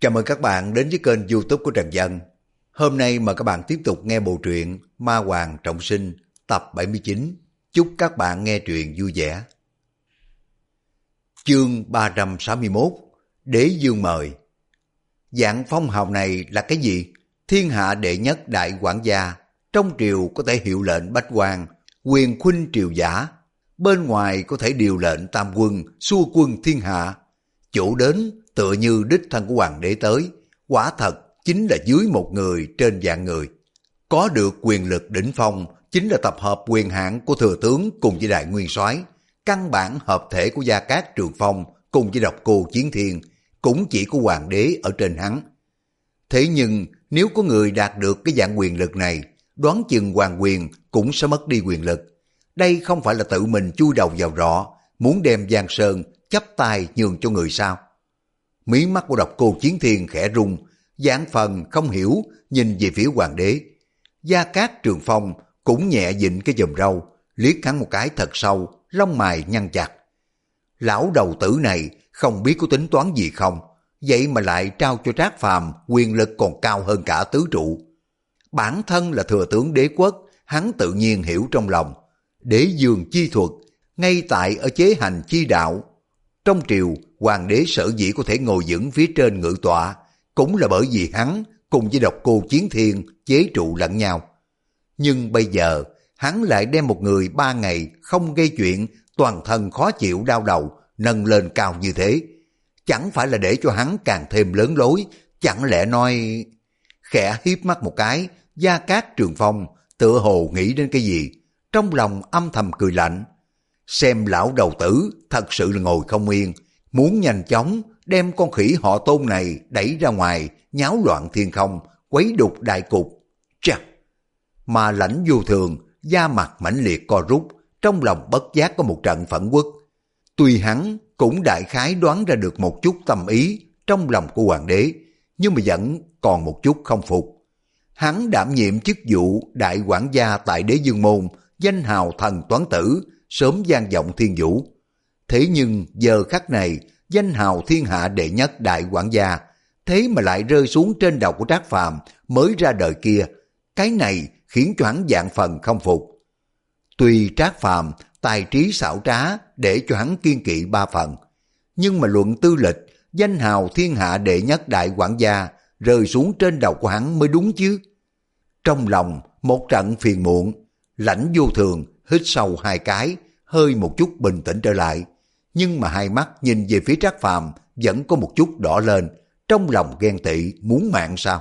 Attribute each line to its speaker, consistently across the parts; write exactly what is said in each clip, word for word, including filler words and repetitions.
Speaker 1: Chào mừng các bạn đến với kênh YouTube của Trần Dân. Hôm nay mời các bạn tiếp tục nghe bộ truyện Ma Hoàng Trọng Sinh tập bảy mươi chín. Chúc các bạn nghe truyện vui vẻ. Chương ba trăm sáu mươi mốt. Đế Dương mời. Dạng phong hào này là cái gì? Thiên hạ đệ nhất đại quản gia, trong triều có thể hiệu lệnh bách quan, quyền khuynh triều giả, bên ngoài có thể điều lệnh tam quân, xua quân thiên hạ. Chỗ đến tựa như đích thân của hoàng đế tới, quả thật chính là dưới một người trên vạn người. Có được quyền lực đỉnh phong chính là tập hợp quyền hạn của thừa tướng cùng với đại nguyên soái, căn bản hợp thể của Gia Cát Trường Phong cùng với Độc Cô Chiến Thiên cũng chỉ có hoàng đế ở trên hắn. Thế nhưng nếu có người đạt được cái dạng quyền lực này, đoán chừng hoàng quyền cũng sẽ mất đi quyền lực. Đây không phải là tự mình chui đầu vào rọ, muốn đem Giang Sơn chắp tay nhường cho người sao? Mí mắt của Độc Cô Chiến Thiên khẽ rung, giảng phần không hiểu nhìn về phía hoàng đế. Gia Cát Trường Phong cũng nhẹ dịnh cái chùm râu, liếc hắn một cái thật sâu, lông mày nhăn chặt. Lão đầu tử này không biết có tính toán gì không, vậy mà lại trao cho Trác Phàm quyền lực còn cao hơn cả tứ trụ. Bản thân là thừa tướng đế quốc, hắn tự nhiên hiểu trong lòng. Đế dương chi thuật, ngay tại ở chế hành chi đạo. Trong triều, hoàng đế sở dĩ có thể ngồi vững phía trên ngự tọa, cũng là bởi vì hắn cùng với Độc Cô Chiến Thiên chế trụ lẫn nhau. Nhưng bây giờ, hắn lại đem một người ba ngày không gây chuyện, toàn thân khó chịu đau đầu, nâng lên cao như thế. Chẳng phải là để cho hắn càng thêm lớn lối, chẳng lẽ nói... Khẽ hiếp mắt một cái, Gia Cát Trường Phong tựa hồ nghĩ đến cái gì, trong lòng âm thầm cười lạnh. Xem lão đầu tử thật sự là ngồi không yên, muốn nhanh chóng đem con khỉ họ Tôn này đẩy ra ngoài, nháo loạn thiên không, quấy đục đại cục. Chà! Mà Lãnh Vô Thường, da mặt mãnh liệt co rút, trong lòng bất giác có một trận phẫn uất. Tuy hắn cũng đại khái đoán ra được một chút tâm ý trong lòng của hoàng đế, nhưng mà vẫn còn một chút không phục. Hắn đảm nhiệm chức vụ đại quản gia tại Đế Dương Môn, danh hào thần toán tử, sớm vang vọng thiên vũ. Thế nhưng giờ khắc này, danh hào thiên hạ đệ nhất đại quản gia, thế mà lại rơi xuống trên đầu của Trác Phàm mới ra đời kia. Cái này khiến cho hắn vạn phần không phục. Tuy Trác Phàm tài trí xảo trá để cho hắn kiên kỵ ba phần, nhưng mà luận tư lịch, danh hào thiên hạ đệ nhất đại quản gia rơi xuống trên đầu của hắn mới đúng chứ. Trong lòng một trận phiền muộn, Lãnh Vô Thường hít sâu hai cái, hơi một chút bình tĩnh trở lại, nhưng mà hai mắt nhìn về phía Trác Phàm vẫn có một chút đỏ lên, trong lòng ghen tị muốn mạng sao.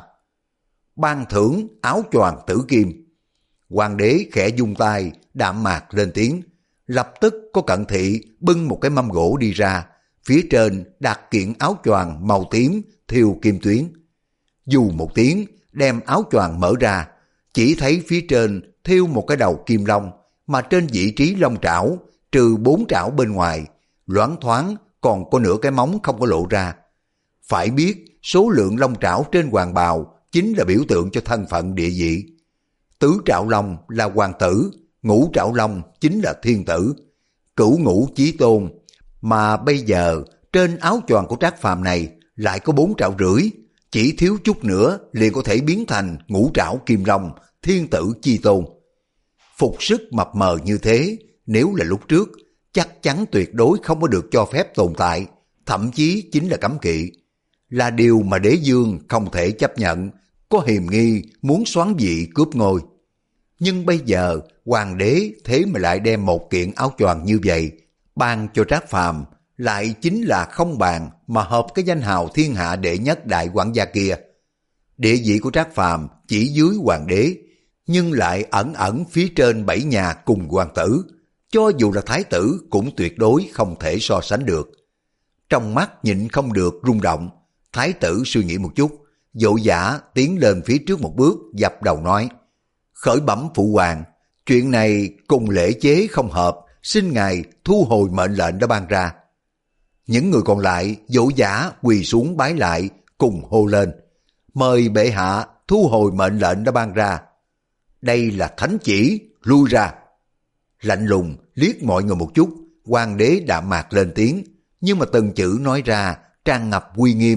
Speaker 1: Ban thưởng áo choàng tử kim. Hoàng đế khẽ dung tay, đạm mạc lên tiếng, lập tức có cận thị bưng một cái mâm gỗ đi ra, phía trên đặt kiện áo choàng màu tím thêu kim tuyến. Dù một tiếng đem áo choàng mở ra, chỉ thấy phía trên thêu một cái đầu kim long, mà trên vị trí long trảo, trừ bốn trảo bên ngoài, loáng thoáng còn có nửa cái móng không có lộ ra. Phải biết số lượng long trảo trên hoàng bào chính là biểu tượng cho thân phận địa vị. Tứ trảo long là hoàng tử, ngũ trảo long chính là thiên tử, cửu ngũ chí tôn. Mà bây giờ trên áo choàng của Trác Phàm này lại có bốn trảo rưỡi, chỉ thiếu chút nữa liền có thể biến thành ngũ trảo kim long, thiên tử chi tôn. Phục sức mập mờ như thế, nếu là lúc trước, chắc chắn tuyệt đối không có được cho phép tồn tại, thậm chí chính là cấm kỵ. Là điều mà Đế Dương không thể chấp nhận, có hiềm nghi muốn soán vị cướp ngôi. Nhưng bây giờ, hoàng đế thế mà lại đem một kiện áo choàng như vậy, ban cho Trác Phàm, lại chính là không bàn mà hợp cái danh hào thiên hạ đệ nhất đại quản gia kia. Địa vị của Trác Phàm chỉ dưới hoàng đế, nhưng lại ẩn ẩn phía trên bảy nhà cùng hoàng tử, cho dù là thái tử cũng tuyệt đối không thể so sánh được. Trong mắt nhịn không được rung động, thái tử suy nghĩ một chút, vội vã tiến lên phía trước một bước, dập đầu nói: Khởi bẩm phụ hoàng, chuyện này cùng lễ chế không hợp, xin ngài thu hồi mệnh lệnh đã ban ra. Những người còn lại vội vã quỳ xuống bái lại, cùng hô lên: Mời bệ hạ thu hồi mệnh lệnh đã ban ra. Đây là thánh chỉ, lui ra. Lạnh lùng liếc mọi người một chút, hoàng đế đạm mạc lên tiếng, nhưng mà từng chữ nói ra tràn ngập uy nghiêm,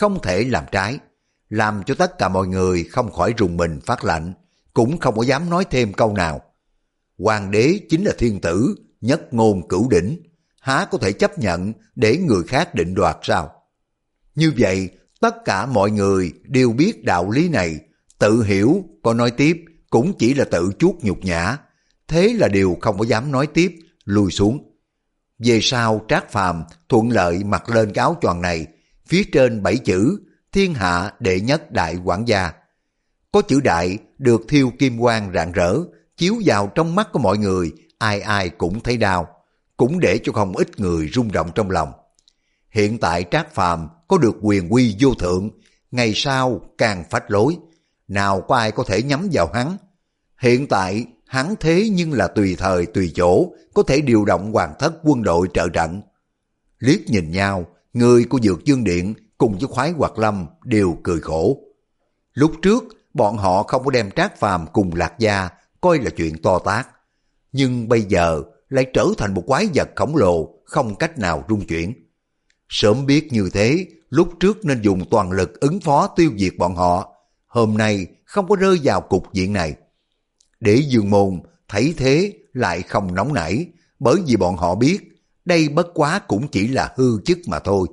Speaker 1: không thể làm trái, làm cho tất cả mọi người không khỏi rùng mình phát lạnh, cũng không có dám nói thêm câu nào. Hoàng đế chính là thiên tử, nhất ngôn cửu đỉnh, há có thể chấp nhận để người khác định đoạt sao? Như vậy, tất cả mọi người đều biết đạo lý này, tự hiểu, có nói tiếp cũng chỉ là tự chuốc nhục nhã, thế là đều không có dám nói tiếp, lùi xuống. Về sau Trác Phàm thuận lợi mặc lên cái áo choàng này, phía trên bảy chữ thiên hạ đệ nhất đại quản gia. Có chữ đại được thiêu kim quang rạng rỡ, chiếu vào trong mắt của mọi người, ai ai cũng thấy đau, cũng để cho không ít người rung động trong lòng. Hiện tại Trác Phàm có được quyền uy vô thượng, ngày sau càng phách lối, nào có ai có thể nhắm vào hắn. Hiện tại hắn thế nhưng là tùy thời tùy chỗ, có thể điều động hoàng thất quân đội trợ trận. Liếc nhìn nhau, người của Dược Dương Điện cùng với Khoái Hoạt Lâm đều cười khổ. Lúc trước bọn họ không có đem Trác Phàm cùng Lạc Gia coi là chuyện to tát, nhưng bây giờ lại trở thành một quái vật khổng lồ, không cách nào rung chuyển. Sớm biết như thế, lúc trước nên dùng toàn lực ứng phó tiêu diệt bọn họ, hôm nay không có rơi vào cục diện này. Đế Dương Môn thấy thế lại không nóng nảy, bởi vì bọn họ biết đây bất quá cũng chỉ là hư chức mà thôi.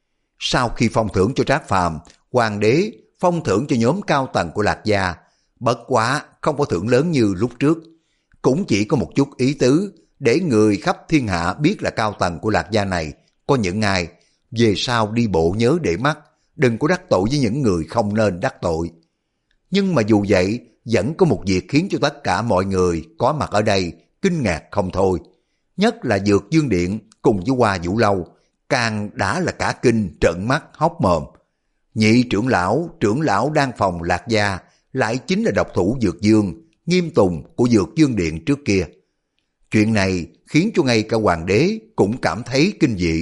Speaker 1: Sau khi phong thưởng cho Trác Phàm, hoàng đế phong thưởng cho nhóm cao tầng của Lạc Gia, bất quá không có thưởng lớn như lúc trước, cũng chỉ có một chút ý tứ để người khắp thiên hạ biết là cao tầng của Lạc Gia này có những ai, về sau đi bộ nhớ để mắt, đừng có đắc tội với những người không nên đắc tội. Nhưng mà dù vậy, vẫn có một việc khiến cho tất cả mọi người có mặt ở đây kinh ngạc không thôi. Nhất là Dược Dương Điện cùng với Hoa Vũ Lâu, càng đã là cả kinh trợn mắt hốc mồm. Nhị trưởng lão, trưởng lão đang phòng Lạc Gia, lại chính là độc thủ Dược Dương, Nghiêm Tùng của Dược Dương Điện trước kia. Chuyện này khiến cho ngay cả hoàng đế cũng cảm thấy kinh dị.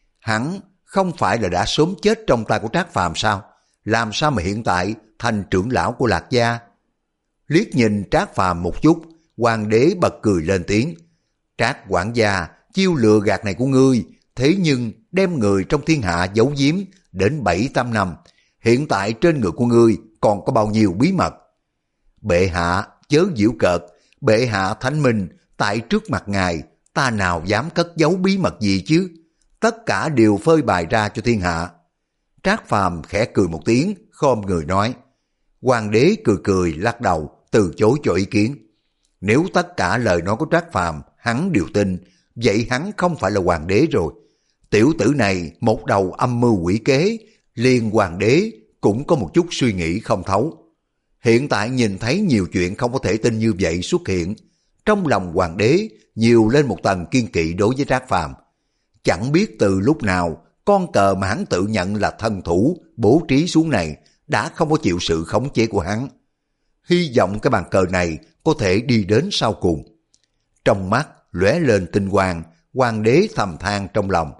Speaker 1: Hắn không phải là đã sớm chết trong tay của Trác Phàm sao? Làm sao mà hiện tại thành trưởng lão của Lạc Gia? Liếc nhìn Trác Phàm một chút, hoàng đế bật cười lên tiếng. Trác quản gia, chiêu lừa gạt này của ngươi, thế nhưng đem người trong thiên hạ giấu giếm đến bảy tám năm, hiện tại trên người của ngươi còn có bao nhiêu bí mật? Bệ hạ chớ giễu cợt, bệ hạ thánh minh, tại trước mặt ngài, ta nào dám cất giấu bí mật gì chứ? Tất cả đều phơi bày ra cho thiên hạ. Trác Phàm khẽ cười một tiếng, khom người nói. Hoàng đế cười cười lắc đầu, từ chối cho ý kiến. Nếu tất cả lời nói của Trác Phàm hắn đều tin, vậy hắn không phải là hoàng đế rồi. Tiểu tử này một đầu âm mưu quỷ kế, liền hoàng đế cũng có một chút suy nghĩ không thấu. Hiện tại nhìn thấy nhiều chuyện không có thể tin như vậy xuất hiện, trong lòng hoàng đế nhiều lên một tầng kiên kỵ đối với Trác Phàm. Chẳng biết từ lúc nào con cờ mà hắn tự nhận là thân thủ bố trí xuống này đã không có chịu sự khống chế của hắn. Hy vọng cái bàn cờ này có thể đi đến sau cùng. Trong mắt lóe lên tinh quang, hoàng đế thầm than trong lòng.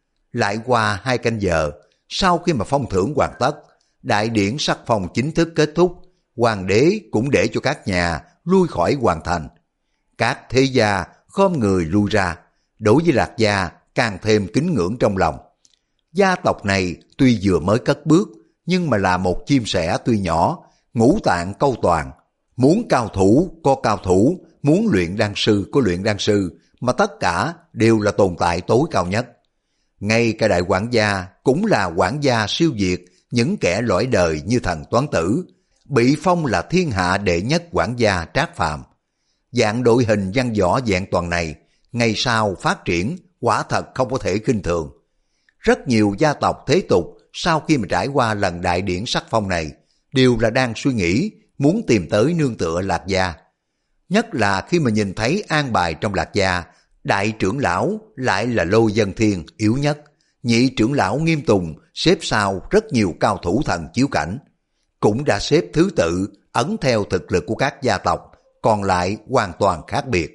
Speaker 1: Lại qua hai canh giờ, sau khi mà phong thưởng hoàn tất, đại điển sắc phong chính thức kết thúc, hoàng đế cũng để cho các nhà lui khỏi hoàng thành. Các thế gia khom người lui ra, đối với Lạc Gia càng thêm kính ngưỡng trong lòng. Gia tộc này tuy vừa mới cất bước, nhưng mà là một chim sẻ tuy nhỏ, ngũ tạng câu toàn. Muốn cao thủ có cao thủ, muốn luyện đan sư có luyện đan sư, mà tất cả đều là tồn tại tối cao nhất. Ngay cả đại quản gia cũng là quản gia siêu việt những kẻ lõi đời như thần Toán Tử, bị phong là thiên hạ đệ nhất quản gia Trác Phàm. Dạng đội hình văn võ vẹn toàn này, ngày sau phát triển quả thật không có thể khinh thường. Rất nhiều gia tộc thế tục sau khi mà trải qua lần đại điển sắc phong này, đều là đang suy nghĩ muốn tìm tới nương tựa Lạc Gia. Nhất là khi mà nhìn thấy an bài trong Lạc Gia, đại trưởng lão lại là Lô Dân Thiên yếu nhất, nhị trưởng lão Nghiêm Tùng xếp sau rất nhiều cao thủ thần chiếu cảnh, cũng đã xếp thứ tự ấn theo thực lực của các gia tộc, còn lại hoàn toàn khác biệt.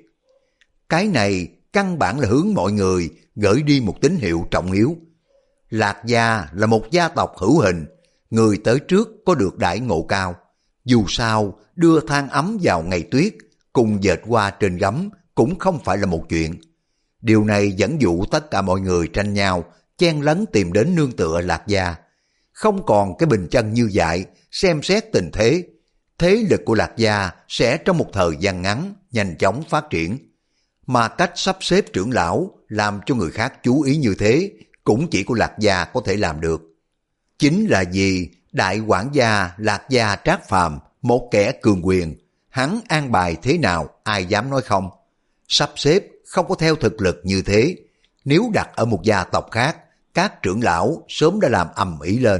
Speaker 1: Cái này căn bản là hướng mọi người gửi đi một tín hiệu trọng yếu. Lạc Gia là một gia tộc hữu hình, người tới trước có được đãi ngộ cao. Dù sao, đưa than ấm vào ngày tuyết, cùng dệt hoa trên gấm cũng không phải là một chuyện. Điều này dẫn dụ tất cả mọi người tranh nhau, chen lấn tìm đến nương tựa Lạc Gia. không còn cái bình chân như vậy, xem xét tình thế, thế lực của Lạc Gia sẽ trong một thời gian ngắn nhanh chóng phát triển. Mà cách sắp xếp trưởng lão làm cho người khác chú ý như thế cũng chỉ có Lạc Gia có thể làm được. Chính là vì đại quản gia Lạc Gia Trác Phàm, một kẻ cường quyền, hắn an bài thế nào ai dám nói không. Sắp xếp không có theo thực lực như thế, nếu đặt ở một gia tộc khác, các trưởng lão sớm đã làm ầm ĩ lên.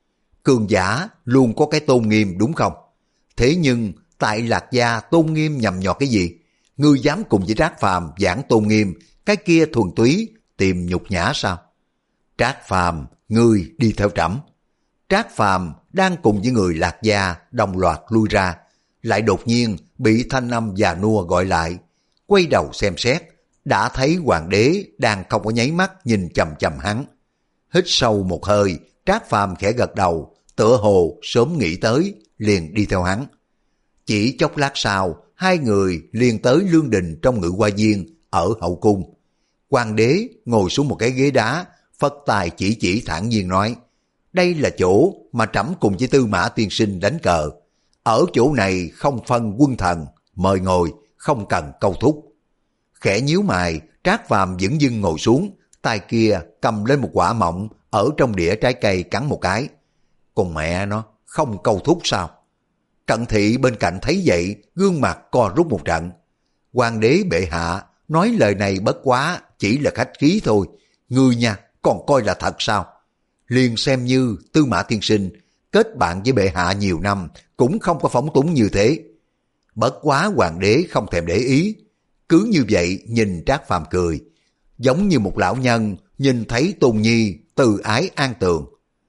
Speaker 1: Cường giả luôn có cái tôn nghiêm đúng không? Thế nhưng tại Lạc Gia tôn nghiêm nhằm nhọt cái gì? Ngươi dám cùng với Trác Phàm giảng tôn nghiêm, cái kia thuần túy tìm nhục nhã sao? Trác Phàm, ngươi đi theo trẫm. Trác Phàm đang cùng với người Lạc Gia đồng loạt lui ra, lại đột nhiên bị thanh âm già nua gọi lại. Quay đầu xem xét, đã thấy hoàng đế đang không có nháy mắt nhìn chằm chằm hắn. Hít sâu một hơi, Trác Phàm khẽ gật đầu, tựa hồ sớm nghĩ tới, liền đi theo hắn. Chỉ chốc lát sau, hai người liền tới lương đình trong ngự hoa viên ở hậu cung. Hoàng đế ngồi xuống một cái ghế đá, phất tài chỉ chỉ thản nhiên nói, đây là chỗ mà trẫm cùng với Tư Mã tiên sinh đánh cờ. Ở chỗ này không phân quân thần, mời ngồi, không cần câu thúc. Khẽ nhíu mày, Trác Phàm dửng dưng ngồi xuống, tay kia cầm lên một quả mọng ở trong đĩa trái cây cắn một cái. Con mẹ nó, không câu thúc sao? Cận thị bên cạnh thấy vậy, gương mặt co rút một trận. Hoàng đế bệ hạ, nói lời này bất quá, chỉ là khách khí thôi. Ngươi nha, còn coi là thật sao? Liền xem như Tư Mã tiên sinh, kết bạn với bệ hạ nhiều năm, cũng không có phóng túng như thế. Bất quá hoàng đế không thèm để ý, cứ như vậy nhìn Trác Phàm cười, giống như một lão nhân nhìn thấy Tôn Nhi từ ái an tường.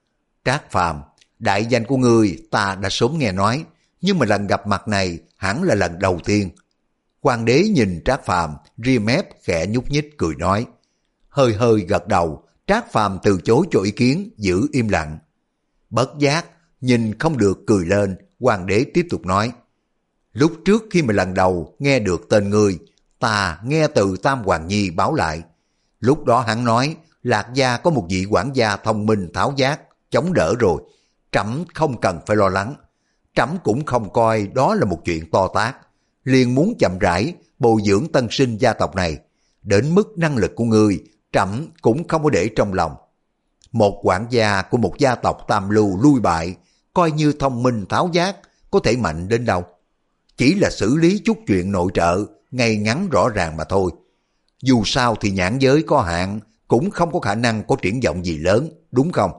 Speaker 1: Trác Phàm, đại danh của ngươi ta đã sớm nghe nói, nhưng mà lần gặp mặt này hẳn là lần đầu tiên. Hoàng đế nhìn Trác Phàm, ria mép khẽ nhúc nhích cười nói. Hơi hơi gật đầu, Trác Phàm từ chối cho ý kiến, giữ im lặng. Bất giác, nhìn không được cười lên, hoàng đế tiếp tục nói. Lúc trước khi mà lần đầu nghe được tên ngươi, ta nghe từ Tam Hoàng Nhi báo lại. Lúc đó hắn nói, Lạc Gia có một vị quản gia thông minh tháo giác, chống đỡ rồi. Trẫm không cần phải lo lắng. Trẫm cũng không coi đó là một chuyện to tát. Liền muốn chậm rãi bồi dưỡng tân sinh gia tộc này. Đến mức năng lực của ngươi, trẫm cũng không có để trong lòng. Một quản gia của một gia tộc tam lưu lui bại, coi như thông minh tháo giác, có thể mạnh đến đâu. Chỉ là xử lý chút chuyện nội trợ, ngay ngắn rõ ràng mà thôi. Dù sao thì nhãn giới có hạn, cũng không có khả năng có triển vọng gì lớn, đúng không?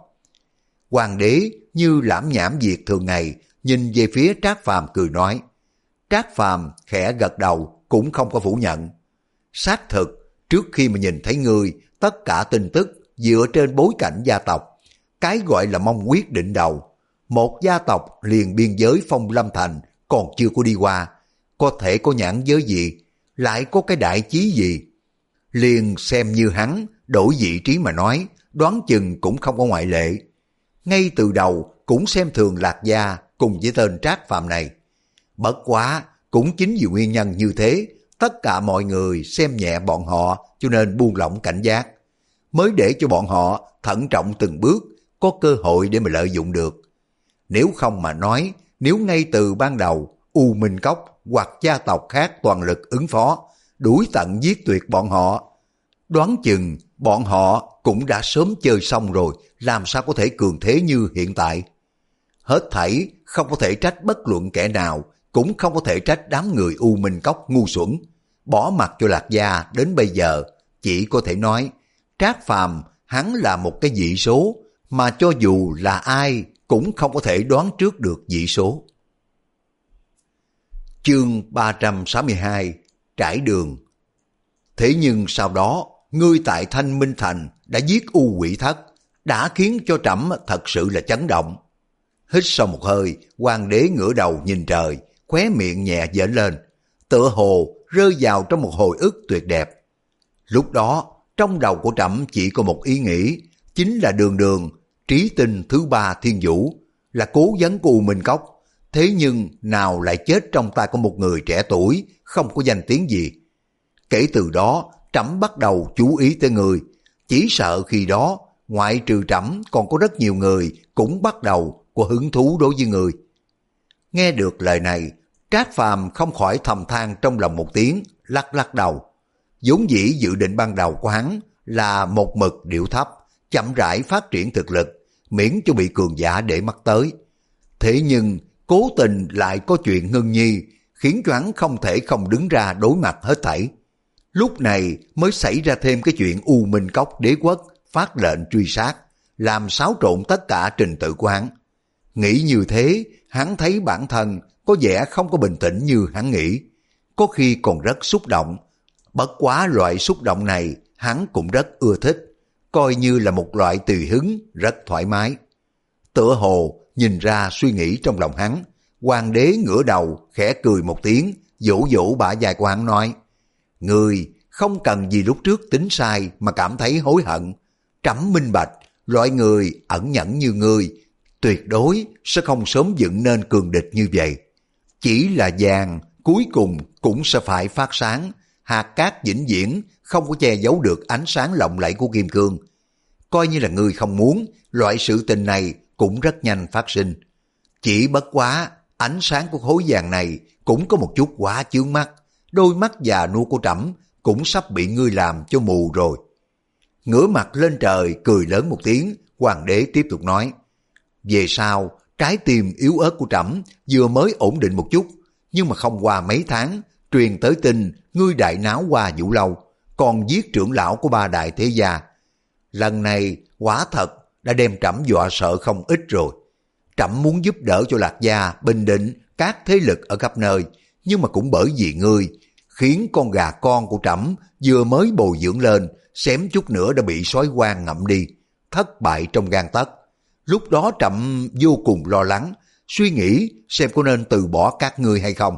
Speaker 1: Hoàng đế như lãm nhảm việc thường ngày, nhìn về phía Trác Phàm cười nói. Trác Phàm khẽ gật đầu, cũng không có phủ nhận. Xác thực, trước khi mà nhìn thấy ngươi, tất cả tin tức dựa trên bối cảnh gia tộc. Cái gọi là mong quyết định đầu. Một gia tộc liền biên giới Phong Lâm Thành còn chưa có đi qua. Có thể có nhãn giới gì, lại có cái đại chí gì. Liền xem như hắn, đổi vị trí mà nói, đoán chừng cũng không có ngoại lệ. Ngay từ đầu cũng xem thường Lạc Gia cùng với tên Trác Phàm này. Bất quá, cũng chính vì nguyên nhân như thế, tất cả mọi người xem nhẹ bọn họ cho nên buông lỏng cảnh giác. Mới để cho bọn họ thận trọng từng bước, có cơ hội để mà lợi dụng được. Nếu không mà nói, nếu ngay từ ban đầu, U Minh Cốc hoặc gia tộc khác toàn lực ứng phó, đuổi tận giết tuyệt bọn họ, đoán chừng bọn họ cũng đã sớm chơi xong rồi, làm sao có thể cường thế như hiện tại. Hết thảy không có thể trách bất luận kẻ nào, cũng không có thể trách đám người U Minh Cốc ngu xuẩn. Bỏ mặt cho Lạc Gia đến bây giờ, chỉ có thể nói, Trác Phàm hắn là một cái dị số, mà cho dù là ai cũng không có thể đoán trước được dị số. Chương ba trăm sáu mươi hai, Trải đường. Thế nhưng sau đó, ngươi tại Thanh Minh Thành đã giết U Quỷ Thất, đã khiến cho trẫm thật sự là chấn động. Hít sâu một hơi, hoàng đế ngửa đầu nhìn trời, khóe miệng nhẹ giỡn lên, tựa hồ rơi vào trong một hồi ức tuyệt đẹp. Lúc đó, trong đầu của trẫm chỉ có một ý nghĩ, chính là đường đường, trí tinh thứ ba thiên vũ, là cố vấn của U Minh Cốc. Thế nhưng nào lại chết trong tay của một người trẻ tuổi, không có danh tiếng gì. Kể từ đó, trẫm bắt đầu chú ý tới người, chỉ sợ khi đó, ngoại trừ trẫm còn có rất nhiều người cũng bắt đầu có hứng thú đối với người. Nghe được lời này, Trác Phàm không khỏi thầm than trong lòng một tiếng, lắc lắc đầu. Vốn dĩ dự định ban đầu của hắn là một mực điệu thấp, chậm rãi phát triển thực lực, miễn cho bị cường giả để mắt tới. Thế nhưng cố tình lại có chuyện Ngân Nhi, khiến cho hắn không thể không đứng ra đối mặt hết thảy. Lúc này mới xảy ra thêm cái chuyện U Minh Cốc đế quốc phát lệnh truy sát, làm xáo trộn tất cả trình tự của hắn. Nghĩ như thế, hắn thấy bản thân có vẻ không có bình tĩnh như hắn nghĩ, có khi còn rất xúc động. Bất quá loại xúc động này hắn cũng rất ưa thích, coi như là một loại tùy hứng rất thoải mái. Tựa hồ nhìn ra suy nghĩ trong lòng hắn, hoàng đế ngửa đầu khẽ cười một tiếng, vỗ vỗ bả vai của hắn nói: Ngươi không cần gì lúc trước tính sai mà cảm thấy hối hận. Trẫm minh bạch, loại người ẩn nhẫn như ngươi tuyệt đối sẽ không sớm dựng nên cường địch như vậy. Chỉ là vàng cuối cùng cũng sẽ phải phát sáng, hạt cát vĩnh viễn không có che giấu được ánh sáng lộng lẫy của kim cương. Coi như là ngươi không muốn, loại sự tình này cũng rất nhanh phát sinh. Chỉ bất quá, ánh sáng của khối vàng này cũng có một chút quá chướng mắt, đôi mắt già nua của trẫm cũng sắp bị ngươi làm cho mù rồi. Ngửa mặt lên trời cười lớn một tiếng, hoàng đế tiếp tục nói: Về sau, trái tim yếu ớt của trẫm vừa mới ổn định một chút, nhưng mà không qua mấy tháng, truyền tới tin ngươi đại náo qua Vũ Lâu, còn giết trưởng lão của ba đại thế gia. Lần này quả thật đã đem trẫm dọa sợ không ít rồi. Trẫm muốn giúp đỡ cho Lạc Gia bình định các thế lực ở khắp nơi, nhưng mà cũng bởi vì ngươi, khiến con gà con của trẫm vừa mới bồi dưỡng lên, xém chút nữa đã bị sói hoang ngậm đi, thất bại trong gang tấc. Lúc đó trẫm vô cùng lo lắng, suy nghĩ xem có nên từ bỏ các ngươi hay không.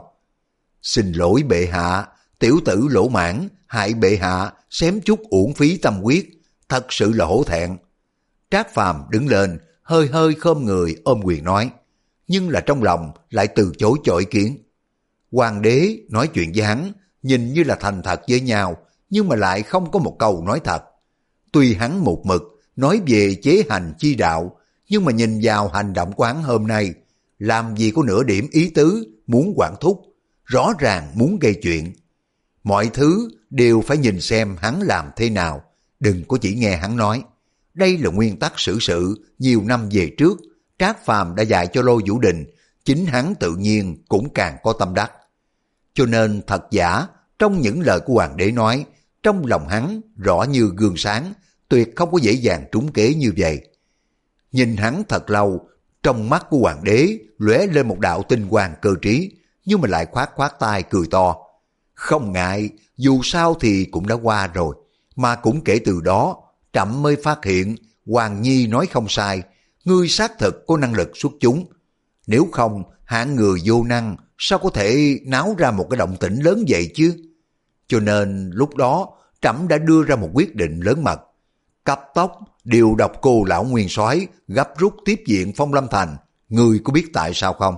Speaker 1: Xin lỗi bệ hạ, tiểu tử lỗ mãn, hại bệ hạ, xém chút uổng phí tâm huyết, thật sự là hổ thẹn. Trác Phàm đứng lên, hơi hơi khom người ôm quyền nói, nhưng là trong lòng lại từ chối cho ý kiến. Hoàng đế nói chuyện với hắn, nhìn như là thành thật với nhau, nhưng mà lại không có một câu nói thật. Tuy hắn một mực nói về chế hành chi đạo, nhưng mà nhìn vào hành động của hắn hôm nay, làm gì có nửa điểm ý tứ muốn quản thúc, rõ ràng muốn gây chuyện. Mọi thứ đều phải nhìn xem hắn làm thế nào, đừng có chỉ nghe hắn nói. Đây là nguyên tắc xử sự nhiều năm về trước, Trác Phàm đã dạy cho Lô Vũ Đình, chính hắn tự nhiên cũng càng có tâm đắc. Cho nên thật giả, trong những lời của hoàng đế nói, trong lòng hắn rõ như gương sáng, tuyệt không có dễ dàng trúng kế như vậy. Nhìn hắn thật lâu, trong mắt của hoàng đế lóe lên một đạo tinh quang cơ trí, nhưng mà lại khoát khoát tay cười to. Không ngại, dù sao thì cũng đã qua rồi, mà cũng kể từ đó, trẫm mới phát hiện Hoàng Nhi nói không sai, ngươi xác thực có năng lực xuất chúng. Nếu không, hạng người vô năng sao có thể náo ra một cái động tĩnh lớn vậy chứ? Cho nên lúc đó trẫm đã đưa ra một quyết định lớn mật, cấp tốc điều độc cô lão nguyên soái gấp rút tiếp viện Phong Lâm Thành. Ngươi có biết tại sao không?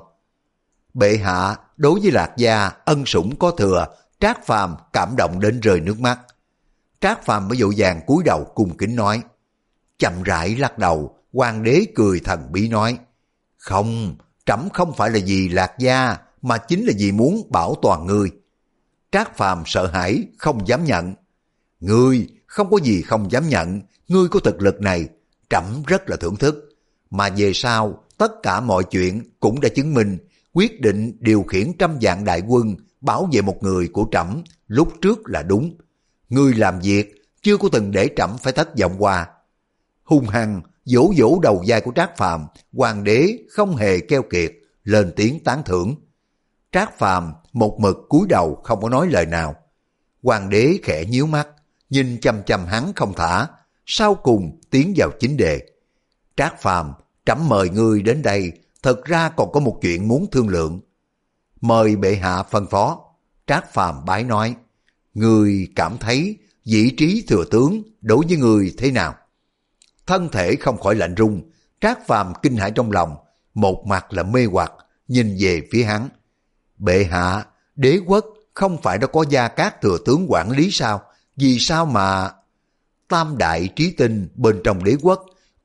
Speaker 1: Bệ hạ đối với Lạc Gia ân sủng có thừa, Trác Phàm cảm động đến rơi nước mắt. Trác Phàm mới vội vàng cúi đầu cung kính nói. Chậm rãi lắc đầu, hoàng đế cười thần bí nói, không, trẫm không phải là vì Lạc Gia, mà chính là vì muốn bảo toàn ngươi. Trác Phàm sợ hãi, không dám nhận. Ngươi không có gì không dám nhận, ngươi có thực lực này, trẫm rất là thưởng thức. Mà về sau, tất cả mọi chuyện cũng đã chứng minh, quyết định điều khiển trăm vạn đại quân bảo vệ một người của trẫm lúc trước là đúng. Ngươi làm việc chưa có từng để trẫm phải thất vọng qua. Hung hăng vỗ vỗ đầu vai của Trác Phàm, hoàng đế không hề keo kiệt, lên tiếng tán thưởng. Trác Phàm một mực cúi đầu không có nói lời nào. Hoàng đế khẽ nhíu mắt, nhìn chăm chăm hắn không thả, sau cùng tiến vào chính đề. Trác Phàm, trẫm mời ngươi đến đây, thật ra còn có một chuyện muốn thương lượng. Mời bệ hạ phân phó. Trác Phàm bái nói, ngươi cảm thấy vị trí thừa tướng đối với ngươi thế nào? Thân thể không khỏi lạnh run, Trác Phàm kinh hãi trong lòng, một mặt là mê hoặc, nhìn về phía hắn. Bệ hạ, đế quốc không phải đã có Gia Cát thừa tướng quản lý sao? Vì sao mà... Tam đại trí tinh bên trong đế quốc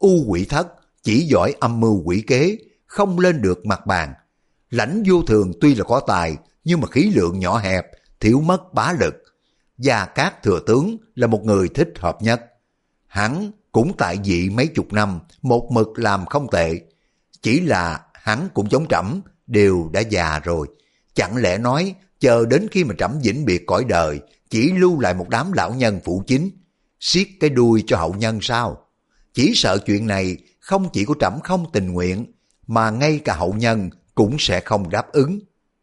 Speaker 1: U quỷ thất chỉ giỏi âm mưu quỷ kế, không lên được mặt bàn. Lãnh Vô Thường tuy là có tài, nhưng mà khí lượng nhỏ hẹp, thiếu mất bá lực. Gia Cát thừa tướng là một người thích hợp nhất. Hắn cũng tại vị mấy chục năm, một mực làm không tệ. Chỉ là hắn cũng giống Trẫm, đều đã già rồi. Chẳng lẽ nói chờ đến khi mà Trẫm vĩnh biệt cõi đời, chỉ lưu lại một đám lão nhân phụ chính, siết cái đuôi cho hậu nhân sao? Chỉ sợ chuyện này không chỉ có Trẫm không tình nguyện, mà ngay cả hậu nhân cũng sẽ không đáp ứng.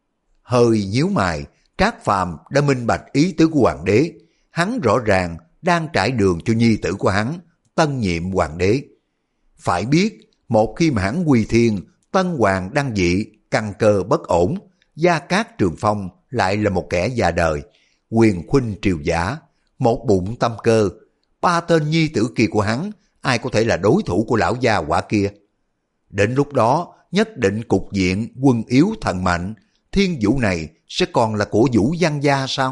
Speaker 1: Hơi nhíu mày, Trác Phàm đã minh bạch ý tứ của hoàng đế. Hắn rõ ràng đang trải đường cho nhi tử của hắn, tân nhiệm hoàng đế. Phải biết, một khi mà hắn quy thiên, tân hoàng đăng vị, căn cơ bất ổn, Gia Cát Trường Phong lại là một kẻ già đời, quyền khuynh triều giả, một bụng tâm cơ. Ba tên nhi tử kia của hắn, ai có thể là đối thủ của lão gia quả kia? Đến lúc đó, nhất định cục diện quân yếu thần mạnh, thiên vũ này sẽ còn là của Vũ Văn gia sao?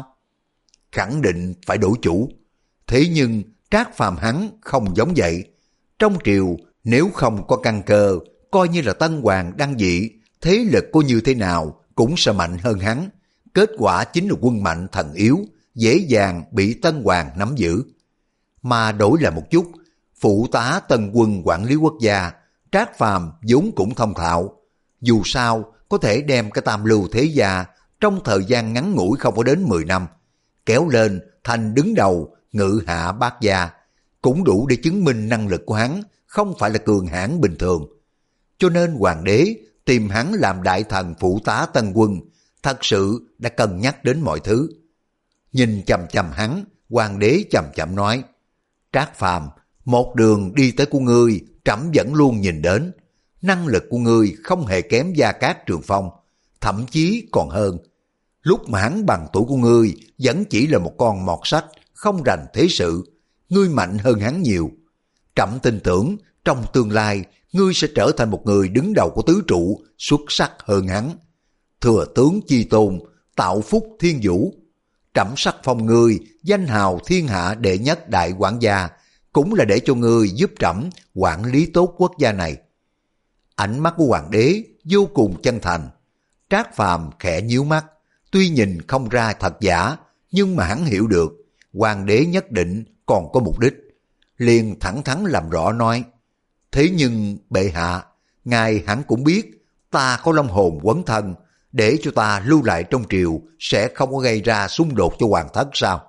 Speaker 1: Khẳng định phải đổi chủ. Thế nhưng Trác Phàm hắn không giống vậy. Trong triều nếu không có căn cơ, coi như là tân hoàng đăng vị, thế lực có như thế nào cũng sẽ mạnh hơn hắn. Kết quả chính là quân mạnh thần yếu, dễ dàng bị tân hoàng nắm giữ. Mà đổi lại một chút, phụ tá tân quân quản lý quốc gia, Trác Phàm vốn cũng thông thạo. Dù sao có thể đem cái tam lưu thế gia trong thời gian ngắn ngủi không có đến mười năm, kéo lên thành đứng đầu ngự hạ bát gia, cũng đủ để chứng minh năng lực của hắn không phải là cường hãn bình thường. Cho nên hoàng đế tìm hắn làm đại thần phụ tá tân quân, thật sự đã cân nhắc đến mọi thứ. Nhìn chằm chằm hắn, hoàng đế chậm chậm nói, Trác Phàm, một đường đi tới của ngươi, Trẫm vẫn luôn nhìn đến. Năng lực của ngươi không hề kém Gia Cát Trường Phong, thậm chí còn hơn. Lúc mà hắn bằng tuổi của ngươi vẫn chỉ là một con mọt sách, không rành thế sự. Ngươi mạnh hơn hắn nhiều. Trẫm tin tưởng trong tương lai ngươi sẽ trở thành một người đứng đầu của tứ trụ, xuất sắc hơn hắn. Thừa tướng chi tôn, tạo phúc thiên vũ. Trẫm sắc phong ngươi danh hào thiên hạ đệ nhất đại quản gia, cũng là để cho ngươi giúp trẫm quản lý tốt quốc gia này. Ánh mắt của hoàng đế vô cùng chân thành. Trác Phàm khẽ nhíu mắt, tuy nhìn không ra thật giả, nhưng mà hắn hiểu được hoàng đế nhất định còn có mục đích. Liền thẳng thắn làm rõ nói, thế nhưng bệ hạ, ngài hẳn cũng biết ta có long hồn quấn thân, để cho ta lưu lại trong triều sẽ không có gây ra xung đột cho hoàng thất sao?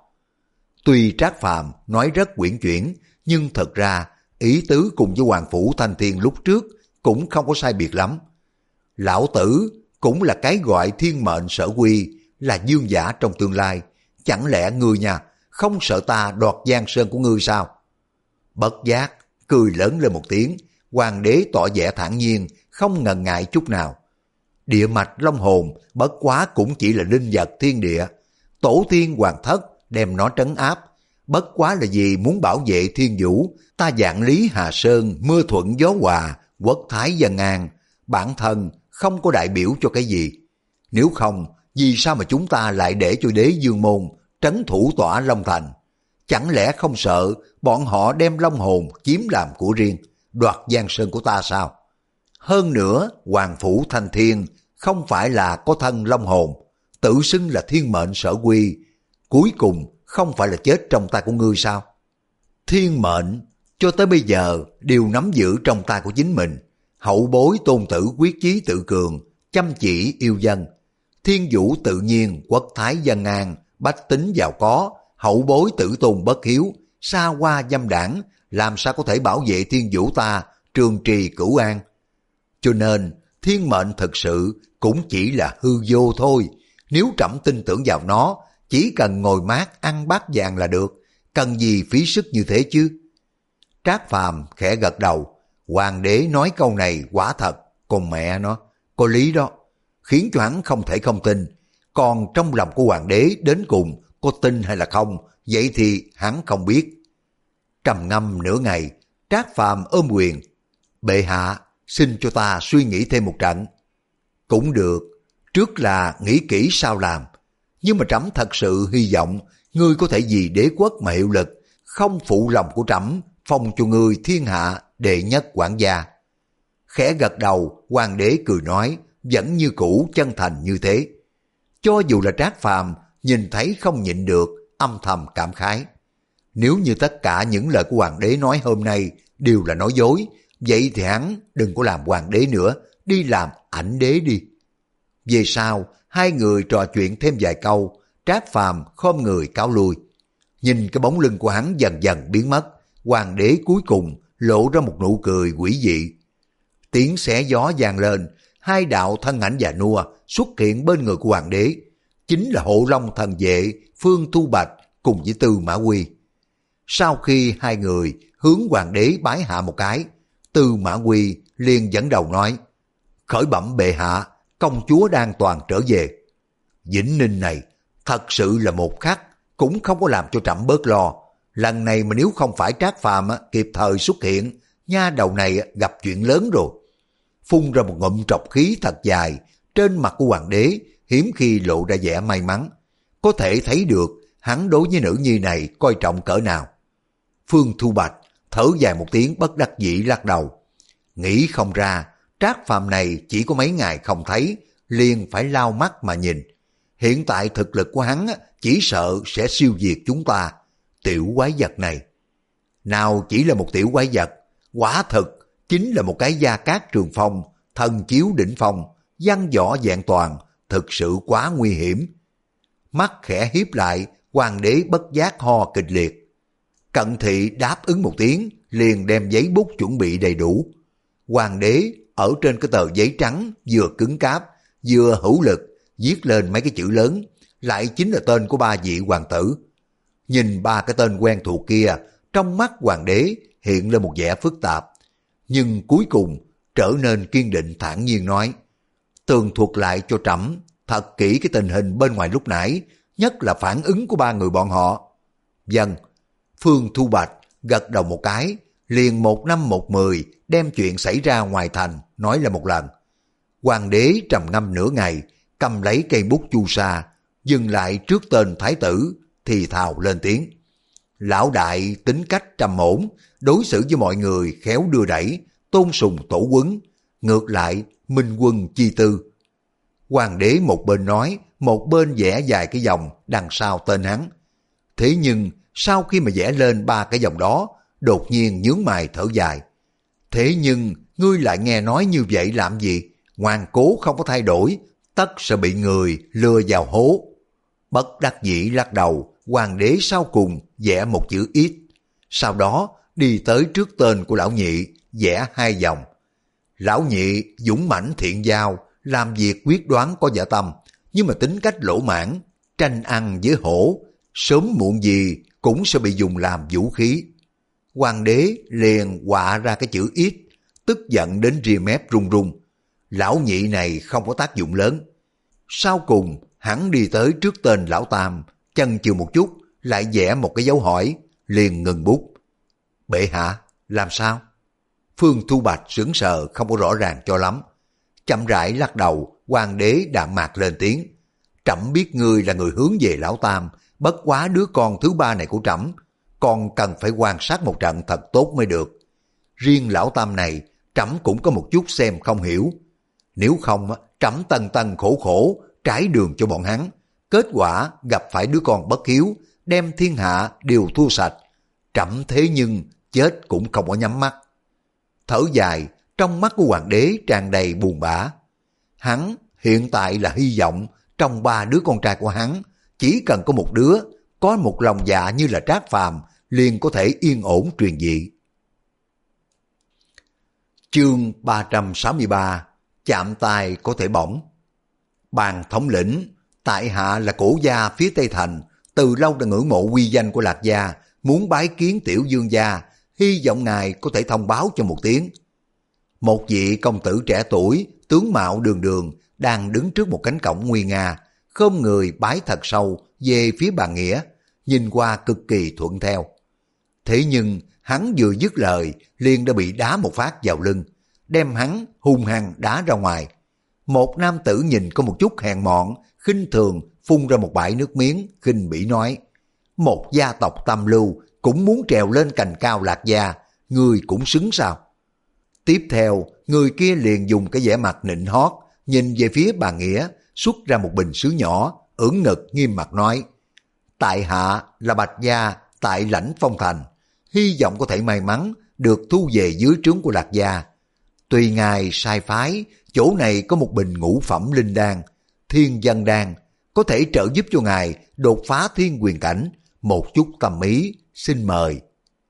Speaker 1: Tuy Trác Phàm nói rất quyển chuyển, nhưng thật ra ý tứ cùng với Hoàng Phủ Thanh Thiên lúc trước cũng không có sai biệt lắm. Lão tử cũng là cái gọi thiên mệnh sở quy, là dương giả trong tương lai. Chẳng lẽ ngươi nha, không sợ ta đoạt giang sơn của ngươi sao? Bất giác, cười lớn lên một tiếng, hoàng đế tỏ vẻ thản nhiên, không ngần ngại chút nào. Địa mạch long hồn bất quá cũng chỉ là linh vật thiên địa. Tổ tiên hoàng thất đem nó trấn áp, bất quá là vì muốn bảo vệ thiên vũ, ta vạn lý Hà Sơn, mưa thuận gió hòa, quốc thái dân an, bản thân không có đại biểu cho cái gì. Nếu không, vì sao mà chúng ta lại để cho đế dương môn trấn thủ tỏa Long Thành? Chẳng lẽ không sợ bọn họ đem long hồn chiếm làm của riêng, đoạt giang sơn của ta sao? Hơn nữa, Hoàng Phủ Thanh Thiên không phải là có thân long hồn, tự xưng là thiên mệnh sở quy, cuối cùng không phải là chết trong tay của ngươi sao? Thiên mệnh cho tới bây giờ đều nắm giữ trong tay của chính mình. Hậu bối tôn tử quyết chí tự cường, chăm chỉ yêu dân. Thiên vũ tự nhiên, quốc thái dân an, bách tính giàu có. Hậu bối tử tôn bất hiếu, xa hoa dâm đảng, làm sao có thể bảo vệ thiên vũ ta trường trì cửu an? Cho nên thiên mệnh thực sự cũng chỉ là hư vô thôi. Nếu Trẫm tin tưởng vào nó, chỉ cần ngồi mát ăn bát vàng là được, cần gì phí sức như thế chứ? Trác Phàm khẽ gật đầu. Hoàng đế nói câu này quả thật, con mẹ nó, có lý đó, khiến cho hắn không thể không tin. Còn trong lòng của hoàng đế đến cùng có tin hay là không, vậy thì hắn không biết. Trầm ngâm nửa ngày, Trác Phàm ôm quyền, bệ hạ, xin cho ta suy nghĩ thêm một trận. Cũng được, trước là nghĩ kỹ sao làm, nhưng mà Trẫm thật sự hy vọng ngươi có thể vì đế quốc mà hiệu lực, không phụ lòng của Trẫm, phong cho ngươi thiên hạ đệ nhất quản gia. Khẽ gật đầu, hoàng đế cười nói, vẫn như cũ chân thành như thế. Cho dù là Trác Phàm nhìn thấy không nhịn được, âm thầm cảm khái. Nếu như tất cả những lời của hoàng đế nói hôm nay đều là nói dối, vậy thì hắn đừng có làm hoàng đế nữa, đi làm ảnh đế đi. Về sau, hai người trò chuyện thêm vài câu, Trác Phàm khom người cáo lui. Nhìn cái bóng lưng của hắn dần dần biến mất, hoàng đế cuối cùng lộ ra một nụ cười quỷ dị. Tiếng xé gió vang lên, hai đạo thân ảnh già nua xuất hiện bên người của hoàng đế, chính là Hộ Long thần vệ Phương Thu Bạch cùng với Tư Mã Quy. Sau khi hai người hướng hoàng đế bái hạ một cái, Tư Mã Quy liền dẫn đầu nói, khởi bẩm bệ hạ, công chúa đang toàn trở về. Vĩnh Ninh này thật sự là một khắc cũng không có làm cho trẫm bớt lo. Lần này mà nếu không phải Trác Phàm kịp thời xuất hiện, nha đầu này gặp chuyện lớn rồi. Phun ra một ngụm trọc khí thật dài, trên mặt của hoàng đế hiếm khi lộ ra vẻ may mắn. Có thể thấy được hắn đối với nữ nhi này coi trọng cỡ nào. Phương Thu Bạch thở dài một tiếng bất đắc dĩ lắc đầu. Nghĩ không ra, Trác Phàm này chỉ có mấy ngày không thấy, liền phải lao mắt mà nhìn. Hiện tại thực lực của hắn chỉ sợ sẽ siêu việt chúng ta. Tiểu quái vật này, nào chỉ là một tiểu quái vật, quả thực chính là một cái gia cát trường phong, thần chiếu đỉnh phong, văn võ vẹn toàn, thực sự quá nguy hiểm. Mắt khẽ hiếp lại, hoàng đế bất giác ho kịch liệt. Cận thị đáp ứng một tiếng, liền đem giấy bút chuẩn bị đầy đủ. Hoàng đế ở trên cái tờ giấy trắng vừa cứng cáp, vừa hữu lực, viết lên mấy cái chữ lớn, lại chính là tên của ba vị hoàng tử. Nhìn ba cái tên quen thuộc kia, trong mắt hoàng đế hiện lên một vẻ phức tạp, nhưng cuối cùng trở nên kiên định thản nhiên nói, tường thuật lại cho trẫm thật kỹ cái tình hình bên ngoài lúc nãy, nhất là phản ứng của ba người bọn họ. Vâng. Phương Thu Bạch gật đầu một cái, liền một năm một mười đem chuyện xảy ra ngoài thành nói là một lần. Hoàng đế trầm ngâm nửa ngày, cầm lấy cây bút chu sa, dừng lại trước tên thái tử, thì thào lên tiếng. Lão đại tính cách trầm ổn, đối xử với mọi người khéo đưa đẩy, tôn sùng tổ quấn, ngược lại minh quân chi tư. Hoàng đế một bên nói, một bên vẽ dài cái dòng đằng sau tên hắn. Thế nhưng sau khi mà vẽ lên ba cái dòng đó, đột nhiên nhướng mày thở dài. Thế nhưng ngươi lại nghe nói như vậy làm gì? Ngoan cố không có thay đổi, tất sẽ bị người lừa vào hố. Bất đắc dĩ lắc đầu, hoàng đế sau cùng vẽ một chữ ít. Sau đó đi tới trước tên của lão nhị, vẽ hai dòng. Lão nhị dũng mãnh thiện giao, làm việc quyết đoán có dạ tâm, nhưng mà tính cách lỗ mãn, tranh ăn với hổ, sớm muộn gì cũng sẽ bị dùng làm vũ khí. Hoàng đế liền họa ra cái chữ ít, tức giận đến ria mép run run. Lão nhị này không có tác dụng lớn. Sau cùng hắn đi tới trước tên lão tam, chần chừ một chút, lại vẽ một cái dấu hỏi, liền ngừng bút. Bệ hạ, làm sao? Phương Thu Bạch sững sờ không có rõ ràng cho lắm. Chậm rãi lắc đầu, hoàng đế đạm mạc lên tiếng. Trẫm biết ngươi là người hướng về lão tam, bất quá đứa con thứ ba này của trẫm, còn cần phải quan sát một trận thật tốt mới được. Riêng lão tam này, trẫm cũng có một chút xem không hiểu. Nếu không, trẫm tân tân khổ khổ, trải đường cho bọn hắn. Kết quả gặp phải đứa con bất hiếu, đem thiên hạ đều thua sạch. Trẫm thế nhưng chết cũng không có nhắm mắt. Thở dài, trong mắt của hoàng đế tràn đầy buồn bã. Hắn hiện tại là hy vọng trong ba đứa con trai của hắn, chỉ cần có một đứa có một lòng dạ như là Trác Phàm liền có thể yên ổn truyền dị. Chương ba trăm sáu mươi ba, chạm tay có thể bỏng. Bàn thống lĩnh, tại hạ là cổ gia phía Tây Thành, từ lâu đã ngưỡng mộ uy danh của Lạc gia, muốn bái kiến tiểu dương gia, hy vọng ngài có thể thông báo cho một tiếng. Một vị công tử trẻ tuổi, tướng mạo đường đường, đang đứng trước một cánh cổng nguy nga, khom người bái thật sâu về phía bàn nghĩa, nhìn qua cực kỳ thuận theo. Thế nhưng hắn vừa dứt lời, liền đã bị đá một phát vào lưng, đem hắn hung hăng đá ra ngoài. Một nam tử nhìn có một chút hèn mọn, khinh thường phun ra một bãi nước miếng, khinh bỉ nói: một gia tộc tam lưu cũng muốn trèo lên cành cao Lạc gia, ngươi cũng xứng sao? Tiếp theo, người kia liền dùng cái vẻ mặt nịnh hót, nhìn về phía bà Nghĩa, xuất ra một bình sứ nhỏ, ưỡn ngực nghiêm mặt nói: tại hạ là Bạch Gia tại Lãnh Phong Thành, hy vọng có thể may mắn được thu về dưới trướng của Lạc Gia. Tùy ngài sai phái, chỗ này có một bình ngũ phẩm linh đan, thiên dân đan, có thể trợ giúp cho ngài đột phá thiên quyền cảnh, một chút tâm ý, xin mời.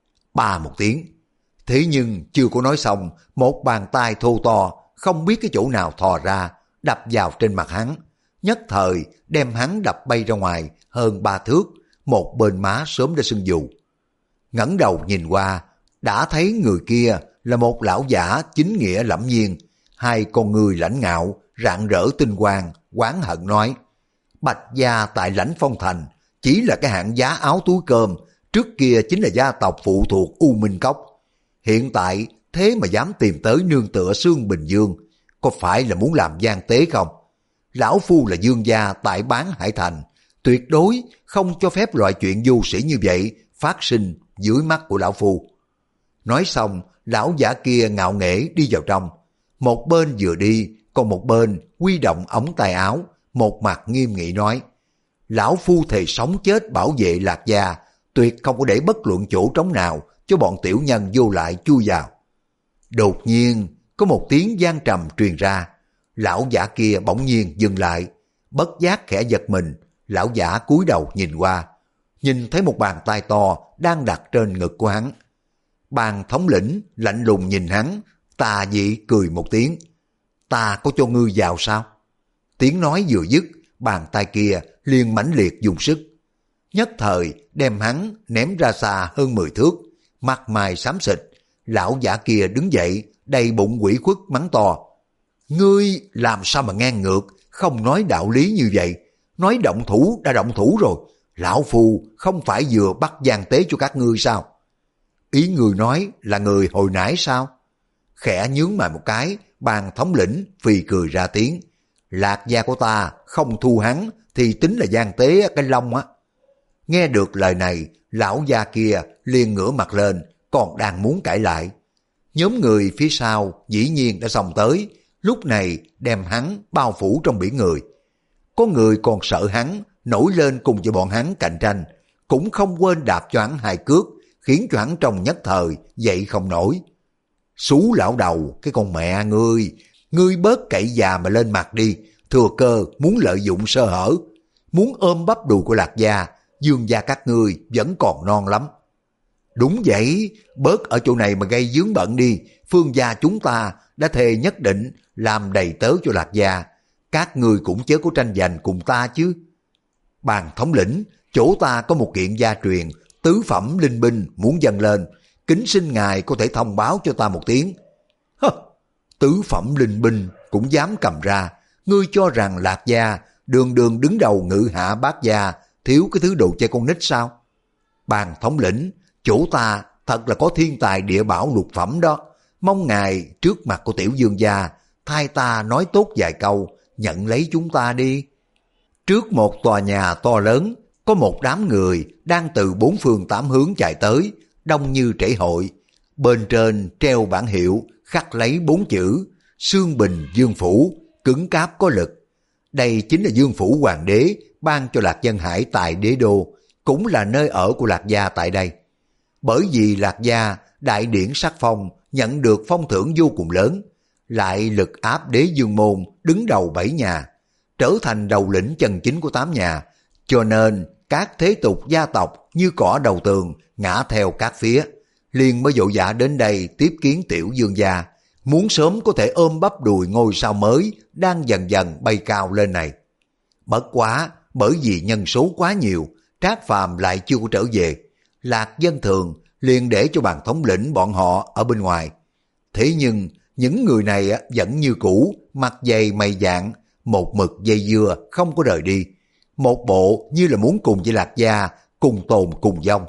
Speaker 1: Ba một tiếng. Thế nhưng chưa có nói xong, một bàn tay thô to, không biết cái chỗ nào thò ra, đập vào trên mặt hắn, nhất thời đem hắn đập bay ra ngoài hơn ba thước, một bên má sớm đã sưng dù. Ngẩng đầu nhìn qua, đã thấy người kia là một lão giả chính nghĩa lẫm nhiên, hai con người lãnh ngạo, rạng rỡ tinh quang, oán hận nói: Bạch Gia tại Lãnh Phong Thành chỉ là cái hạng giá áo túi cơm, trước kia chính là gia tộc phụ thuộc U Minh Cốc. Hiện tại thế mà dám tìm tới nương tựa Sương Bình Dương, có phải là muốn làm gian tế không? Lão phu là dương gia tại Bán Hải Thành, tuyệt đối không cho phép loại chuyện vô sĩ như vậy phát sinh dưới mắt của lão phu. Nói xong, lão giả kia ngạo nghễ đi vào trong. Một bên vừa đi, còn một bên huy động ống tay áo, một mặt nghiêm nghị nói: lão phu thề sống chết bảo vệ Lạc Gia, tuyệt không có để bất luận chỗ trống nào cho bọn tiểu nhân vô lại chui vào. Đột nhiên, có một tiếng vang trầm truyền ra. Lão giả kia bỗng nhiên dừng lại, bất giác khẽ giật mình. Lão giả cúi đầu nhìn qua, nhìn thấy một bàn tay to đang đặt trên ngực của hắn. Bàn thống lĩnh lạnh lùng nhìn hắn, tà dị cười một tiếng: ta có cho ngươi vào sao? Tiếng nói vừa dứt, bàn tay kia liền mãnh liệt dùng sức, nhất thời đem hắn ném ra xa hơn mười thước, mặt mày xám xịt. Lão giả kia đứng dậy, đầy bụng ủy khuất mắng to: ngươi làm sao mà ngang ngược, không nói đạo lý như vậy? Nói động thủ đã động thủ rồi, lão phu không phải vừa bắt gian tế cho các ngươi sao? Ý người nói là người hồi nãy sao? Khẽ nhướng mày một cái, bàn thống lĩnh phì cười ra tiếng: Lạc Gia của ta không thu hắn thì tính là gian tế cái lông á. Nghe được lời này, lão gia kia liền ngửa mặt lên, còn đang muốn cãi lại. Nhóm người phía sau dĩ nhiên đã xông tới, lúc này đem hắn bao phủ trong biển người. Có người còn sợ hắn nổi lên cùng với bọn hắn cạnh tranh, cũng không quên đạp cho hắn hai cước, khiến cho hắn trong nhất thời dậy không nổi. Xú lão đầu, cái con mẹ ngươi, ngươi bớt cậy già mà lên mặt đi, thừa cơ muốn lợi dụng sơ hở, muốn ôm bắp đùi của Lạc Gia, Dương gia các ngươi vẫn còn non lắm. Đúng vậy, bớt ở chỗ này mà gây vướng bận đi, Phương gia chúng ta đã thề nhất định làm đầy tớ cho Lạc Gia, các ngươi cũng chớ có tranh giành cùng ta chứ. Bàn thống lĩnh, chỗ ta có một kiện gia truyền, tứ phẩm linh binh muốn dâng lên, kính xin ngài có thể thông báo cho ta một tiếng. Hơ, tứ phẩm linh binh cũng dám cầm ra, ngươi cho rằng Lạc Gia đường đường đứng đầu ngự hạ bát gia, thiếu cái thứ đồ chơi con nít sao? Bàn thống lĩnh, chỗ ta thật là có thiên tài địa bảo lục phẩm đó, mong ngài trước mặt của tiểu dương gia thay ta nói tốt vài câu, nhận lấy chúng ta đi. Trước một tòa nhà to lớn, có một đám người đang từ bốn phương tám hướng chạy tới, đông như trễ hội. Bên trên treo bảng hiệu khắc lấy bốn chữ Sương Bình Dương Phủ, cứng cáp có lực. Đây chính là Dương Phủ Hoàng đế ban cho Lạc Dân Hải tại đế đô, cũng là nơi ở của Lạc Gia tại đây. Bởi vì Lạc Gia đại điển sắc phong nhận được phong thưởng vô cùng lớn, lại lực áp đế Dương Môn đứng đầu bảy nhà, trở thành đầu lĩnh chân chính của tám nhà, cho nên các thế tục gia tộc như cỏ đầu tường ngã theo các phía, liền mới vội vã đến đây tiếp kiến tiểu dương gia, muốn sớm có thể ôm bắp đùi ngôi sao mới đang dần dần bay cao lên này. Bất quá, bởi vì nhân số quá nhiều, Trác Phàm lại chưa có trở về, Lạc Dân Thường liền để cho bàn thống lĩnh bọn họ ở bên ngoài. Thế nhưng những người này vẫn như cũ, mặt dày mày dạn, một mực dây dưa không có rời đi, một bộ như là muốn cùng với Lạc Gia cùng tồn cùng vong.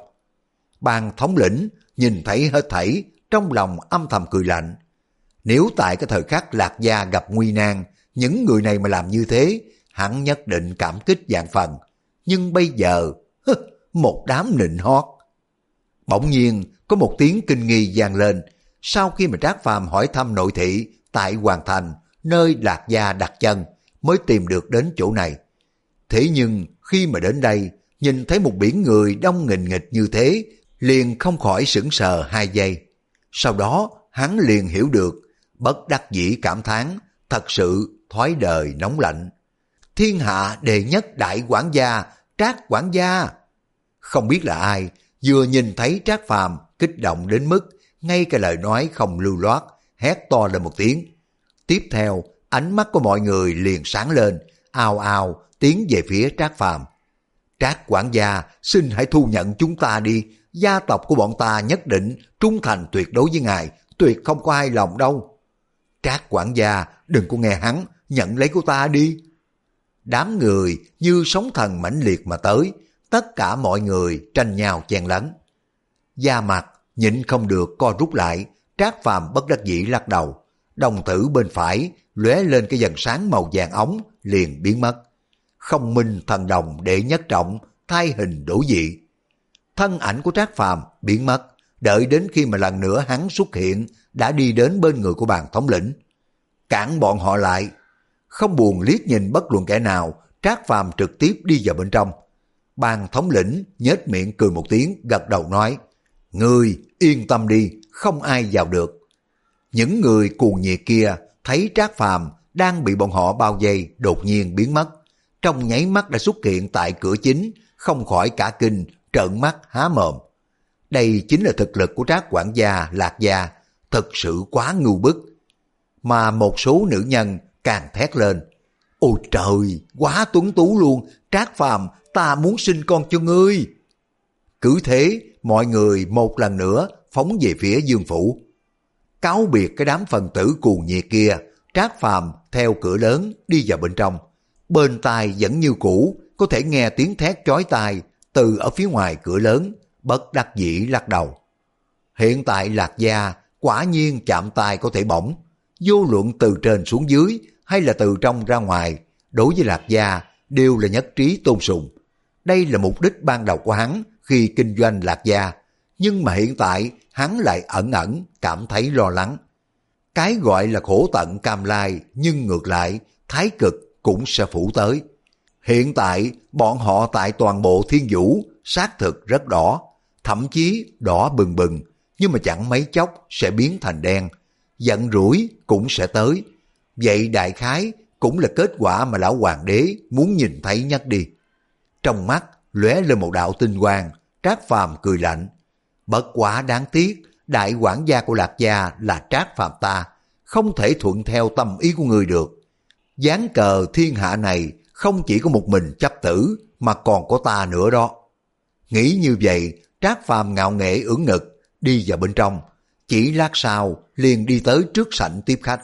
Speaker 1: Bàn thống lĩnh nhìn thấy hết thảy, trong lòng âm thầm cười lạnh. Nếu tại cái thời khắc Lạc Gia gặp nguy nan, những người này mà làm như thế, hắn nhất định cảm kích vạn phần. Nhưng bây giờ, một đám nịnh hót. Bỗng nhiên có một tiếng kinh nghi vang lên, sau khi mà Trác Phàm hỏi thăm nội thị tại Hoàng Thành, nơi Lạc Gia đặt chân, mới tìm được đến chỗ này. Thế nhưng khi mà đến đây, nhìn thấy một biển người đông nghìn nghịch như thế, liền không khỏi sững sờ hai giây. Sau đó hắn liền hiểu được, bất đắc dĩ cảm thán, thật sự thói đời nóng lạnh. Thiên hạ đệ nhất đại quản gia, Trác quản gia. Không biết là ai, vừa nhìn thấy Trác Phàm kích động đến mức ngay cả lời nói không lưu loát, hét to lên một tiếng. Tiếp theo, ánh mắt của mọi người liền sáng lên, ào ào tiến về phía Trác Phàm. Trác quản gia, xin hãy thu nhận chúng ta đi, gia tộc của bọn ta nhất định trung thành tuyệt đối với ngài, tuyệt không có ai lòng đâu. Trác quản gia, đừng có nghe hắn, nhận lấy của ta đi. Đám người như sóng thần mãnh liệt mà tới, tất cả mọi người tranh nhau chen lấn. Da mặt nhịn không được co rút lại, Trác Phàm bất đắc dĩ lắc đầu. Đồng tử bên phải lóe lên cái dần sáng màu vàng ống liền biến mất. Không minh thần đồng đệ nhất trọng, thay hình đổi dị. Thân ảnh của Trác Phàm biến mất, đợi đến khi mà lần nữa hắn xuất hiện, đã đi đến bên người của Bàn thống lĩnh. Cản bọn họ lại. Không buồn liếc nhìn bất luận kẻ nào, Trác Phàm trực tiếp đi vào bên trong. Bàn thống lĩnh nhếch miệng cười một tiếng, gật đầu nói, ngươi yên tâm đi, không ai vào được. Những người cuồng nhiệt kia thấy Trác Phàm đang bị bọn họ bao vây đột nhiên biến mất, trong nháy mắt đã xuất hiện tại cửa chính, không khỏi cả kinh, trợn mắt há mồm. Đây chính là thực lực của Trác quản gia Lạc Gia, thật sự quá ngu bức. Mà một số nữ nhân càng thét lên, ôi trời, quá tuấn tú luôn, Trác Phàm, ta muốn sinh con cho ngươi. Cứ thế, mọi người một lần nữa phóng về phía Dương phủ. Cáo biệt cái đám phần tử cuồng nhiệt kia, Trác Phàm theo cửa lớn đi vào bên trong. Bên tai vẫn như cũ, có thể nghe tiếng thét chói tai từ ở phía ngoài cửa lớn, bất đắc dĩ lắc đầu. Hiện tại Lạc Gia quả nhiên chạm tai có thể bỏng, vô luận từ trên xuống dưới hay là từ trong ra ngoài, đối với Lạc Gia đều là nhất trí tôn sùng. Đây là mục đích ban đầu của hắn khi kinh doanh Lạc Gia, nhưng mà hiện tại hắn lại ẩn ẩn cảm thấy lo lắng. Cái gọi là khổ tận cam lai, nhưng ngược lại thái cực cũng sẽ phủ tới. Hiện tại bọn họ tại toàn bộ thiên vũ xác thực rất đỏ, thậm chí đỏ bừng bừng, nhưng mà chẳng mấy chốc sẽ biến thành đen. Giận rủi cũng sẽ tới. Vậy đại khái cũng là kết quả mà lão hoàng đế muốn nhìn thấy nhất đi. Trong mắt lóe lên một đạo tinh quang, Trác Phàm cười lạnh. Bất quá đáng tiếc, đại quản gia của Lạc Gia là Trác Phàm ta, không thể thuận theo tâm ý của người được. Gián cờ thiên hạ này không chỉ có một mình chấp tử, mà còn có ta nữa đó. Nghĩ như vậy, Trác Phàm ngạo nghễ ưỡn ngực, đi vào bên trong. Chỉ lát sau, liền đi tới trước sảnh tiếp khách.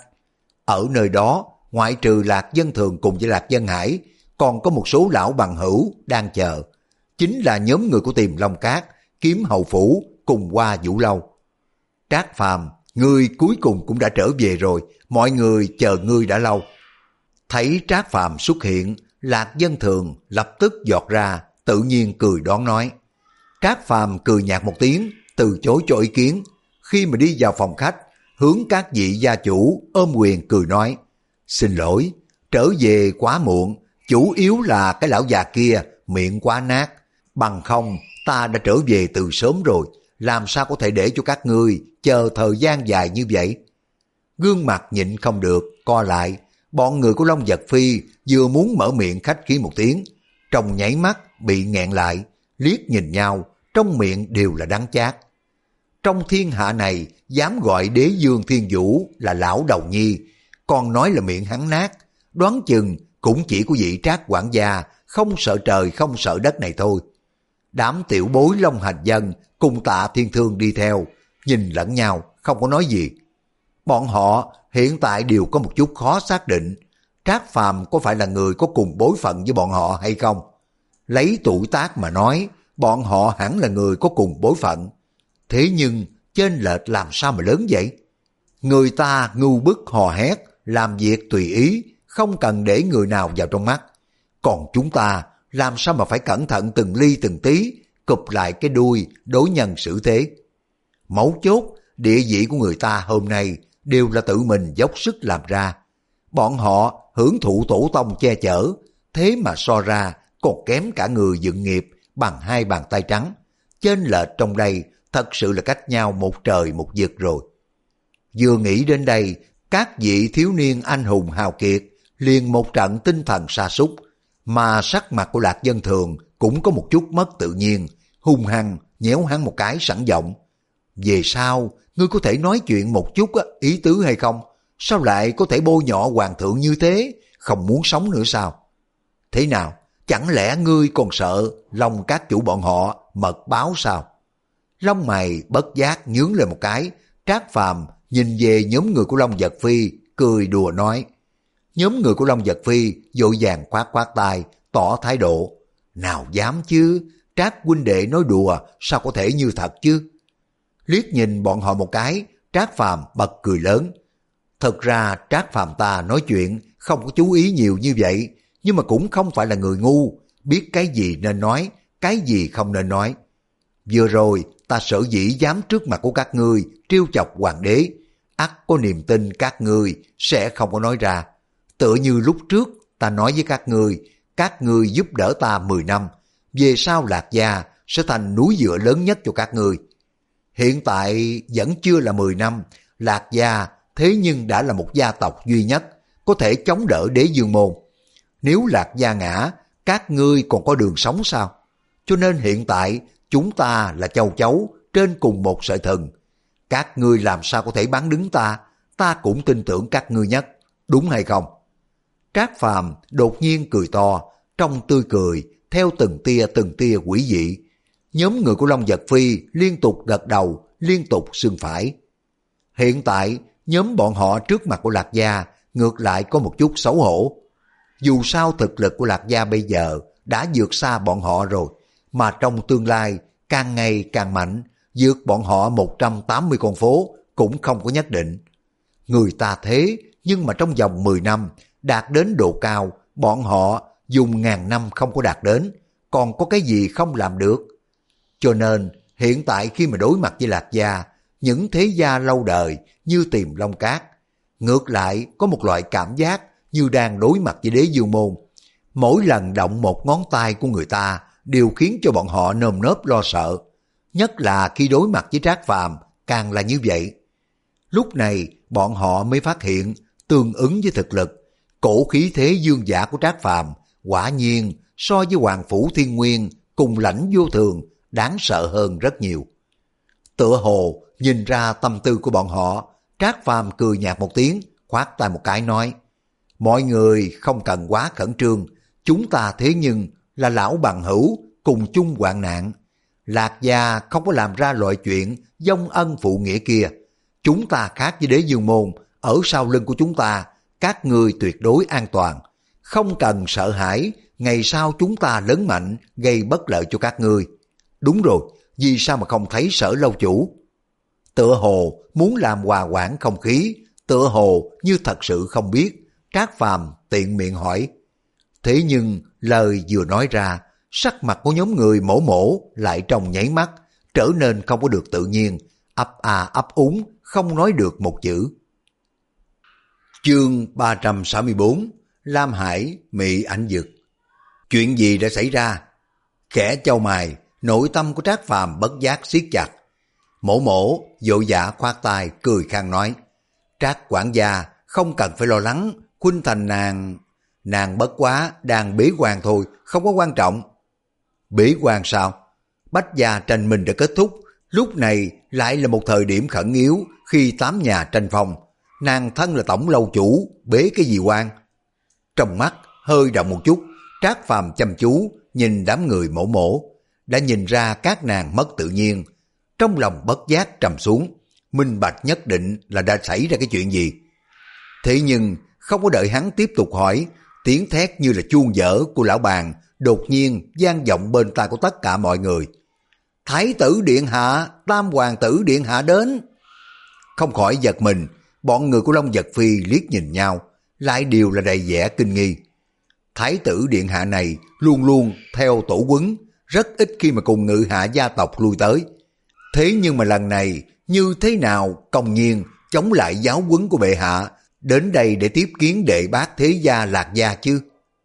Speaker 1: Ở nơi đó, ngoại trừ Lạc Dân Thường cùng với Lạc Dân Hải, còn có một số lão bằng hữu đang chờ. Chính là nhóm người của Tiềm Long Cát, Kiếm Hầu Phủ cùng Hoa Vũ Lâu. Trác Phàm, ngươi cuối cùng cũng đã trở về rồi, mọi người chờ ngươi đã lâu. Thấy Trác Phàm xuất hiện, Lạc Dân Thường lập tức giọt ra, tự nhiên cười đón nói. Trác Phàm cười nhạt một tiếng, từ chối cho ý kiến. Khi mà đi vào phòng khách, hướng các vị gia chủ ôm quyền cười nói, xin lỗi, trở về quá muộn, chủ yếu là cái lão già kia miệng quá nát, bằng không ta đã trở về từ sớm rồi, làm sao có thể để cho các ngươi chờ thời gian dài như vậy. Gương mặt nhịn không được, co lại, bọn người của Long Vật Phi vừa muốn mở miệng khách khí một tiếng, trong nháy mắt bị nghẹn lại, liếc nhìn nhau, trong miệng đều là đắng chát. Trong thiên hạ này, dám gọi đế dương thiên vũ là lão đầu nhi, còn nói là miệng hắn nát, đoán chừng cũng chỉ có vị Trác quản gia không sợ trời không sợ đất này thôi. Đám tiểu bối Long Hành Dân cùng Tạ Thiên Thương đi theo, nhìn lẫn nhau không có nói gì. Bọn họ hiện tại đều có một chút khó xác định, Trác Phàm có phải là người có cùng bối phận với bọn họ hay không. Lấy tuổi tác mà nói, bọn họ hẳn là người có cùng bối phận. Thế nhưng chênh lệch làm sao mà lớn vậy? Người ta ngu bức hò hét, làm việc tùy ý, không cần để người nào vào trong mắt. Còn chúng ta làm sao mà phải cẩn thận từng ly từng tí, cụp lại cái đuôi đối nhân xử thế. Mấu chốt địa vị của người ta hôm nay đều là tự mình dốc sức làm ra. Bọn họ hưởng thụ tổ tông che chở, thế mà so ra còn kém cả người dựng nghiệp bằng hai bàn tay trắng. Chênh lệch trong đây thật sự là cách nhau một trời một vực rồi. Vừa nghĩ đến đây, các vị thiếu niên anh hùng hào kiệt liền một trận tinh thần sa sút, mà sắc mặt của Lạc Dân Thường cũng có một chút mất tự nhiên, hung hăng nhéo hắn một cái sẵn giọng. Về sau, ngươi có thể nói chuyện một chút á, ý tứ hay không? Sao lại có thể bôi nhọ hoàng thượng như thế? Không muốn sống nữa sao? Thế nào? Chẳng lẽ ngươi còn sợ Long các chủ bọn họ mật báo sao? Lông mày bất giác nhướng lên một cái, Trác Phàm nhìn về nhóm người của Long Giật Phi, cười đùa nói. Nhóm người của Long Giật Phi vội vàng khoát khoát tay, tỏ thái độ. Nào dám chứ, Trác huynh đệ nói đùa, sao có thể như thật chứ? Liếc nhìn bọn họ một cái, Trác Phàm bật cười lớn. Thật ra Trác Phàm ta nói chuyện không có chú ý nhiều như vậy, nhưng mà cũng không phải là người ngu, biết cái gì nên nói, cái gì không nên nói. Vừa rồi ta sở dĩ dám trước mặt của các ngươi trêu chọc hoàng đế, ắt có niềm tin các ngươi sẽ không có nói ra. Tựa như lúc trước ta nói với các ngươi, các ngươi giúp đỡ ta mười năm, về sau Lạc Gia sẽ thành núi dựa lớn nhất cho các ngươi. Hiện tại vẫn chưa là mười năm, Lạc Gia thế nhưng đã là một gia tộc duy nhất có thể chống đỡ Đế Dương Môn. Nếu Lạc Gia ngã, các ngươi còn có đường sống sao? Cho nên hiện tại chúng ta là châu chấu trên cùng một sợi thừng. Các ngươi làm sao có thể bán đứng ta? Ta cũng tin tưởng các ngươi nhất, đúng hay không? Trác Phàm đột nhiên cười to, trong tươi cười theo từng tia từng tia quỷ dị. Nhóm người của Long Giật Phi liên tục gật đầu, liên tục xưng phải. Hiện tại nhóm bọn họ trước mặt của Lạc Gia ngược lại có một chút xấu hổ. Dù sao thực lực của Lạc Gia bây giờ đã vượt xa bọn họ rồi, mà trong tương lai càng ngày càng mạnh, vượt bọn họ một trăm tám mươi con phố cũng không có nhất định. Người ta thế, nhưng mà trong vòng mười năm đạt đến độ cao, bọn họ dùng ngàn năm không có đạt đến, còn có cái gì không làm được. Cho nên hiện tại khi mà đối mặt với Lạc Gia, những thế gia lâu đời như tìm Long Cát, ngược lại có một loại cảm giác như đang đối mặt với Đế Dương Môn. Mỗi lần động một ngón tay của người ta đều khiến cho bọn họ nơm nớp lo sợ, nhất là khi đối mặt với Trác Phàm càng là như vậy. Lúc này bọn họ mới phát hiện tương ứng với thực lực, cổ khí thế dương giả của Trác Phàm quả nhiên so với Hoàng Phủ Thiên Nguyên cùng Lãnh Vô Thường đáng sợ hơn rất nhiều. Tựa hồ nhìn ra tâm tư của bọn họ, Trác Phàm cười nhạt một tiếng, khoát tay một cái nói: mọi người không cần quá khẩn trương, chúng ta thế nhưng là lão bằng hữu cùng chung hoạn nạn. Lạc Gia không có làm ra loại chuyện vong ân phụ nghĩa kia. Chúng ta khác với Đế Dương Môn, ở sau lưng của chúng ta các người tuyệt đối an toàn, không cần sợ hãi ngày sau chúng ta lớn mạnh gây bất lợi cho các ngươi. Đúng rồi, vì sao mà không thấy Sở lâu chủ? Tựa hồ muốn làm hòa hoãn không khí, tựa hồ như thật sự không biết, Trác Phàm tiện miệng hỏi. Thế nhưng lời vừa nói ra, sắc mặt của nhóm người mổ mổ lại trong nháy mắt trở nên không có được tự nhiên, ấp à ấp úng, không nói được một chữ. Chương ba trăm sáu mươi bốn, Lam Hải Mị Ảnh Dực. Chuyện gì đã xảy ra? Khẽ chau mày, nội tâm của Trác Phàm bất giác siết chặt. Mổ mổ vội vã khoát tay cười khang nói: Trác quản gia không cần phải lo lắng, Khuynh Thành nàng nàng bất quá đang bế quan thôi, không có quan trọng. Bế quan sao? Bách gia tranh minh đã kết thúc, lúc này lại là một thời điểm khẩn yếu khi tám nhà tranh phong. Nàng thân là tổng lâu chủ, bế cái gì quan? Trong mắt hơi động một chút, Trác Phàm chăm chú nhìn đám người mổ mổ, đã nhìn ra các nàng mất tự nhiên. Trong lòng bất giác trầm xuống, minh bạch nhất định là đã xảy ra cái chuyện gì. Thế nhưng không có đợi hắn tiếp tục hỏi, tiếng thét như là chuông dở của lão bàn đột nhiên vang vọng bên tai của tất cả mọi người. Thái tử điện hạ, tam hoàng tử điện hạ đến. Không khỏi giật mình, bọn người của Long Giật Phi liếc nhìn nhau, lại đều là đầy vẻ kinh nghi. Thái tử điện hạ này luôn luôn theo tổ huấn, rất ít khi mà cùng ngự hạ gia tộc lui tới. Thế nhưng mà lần này như thế nào công nhiên chống lại giáo huấn của bệ hạ, đến đây để tiếp kiến đệ bác thế gia Lạc Gia chứ?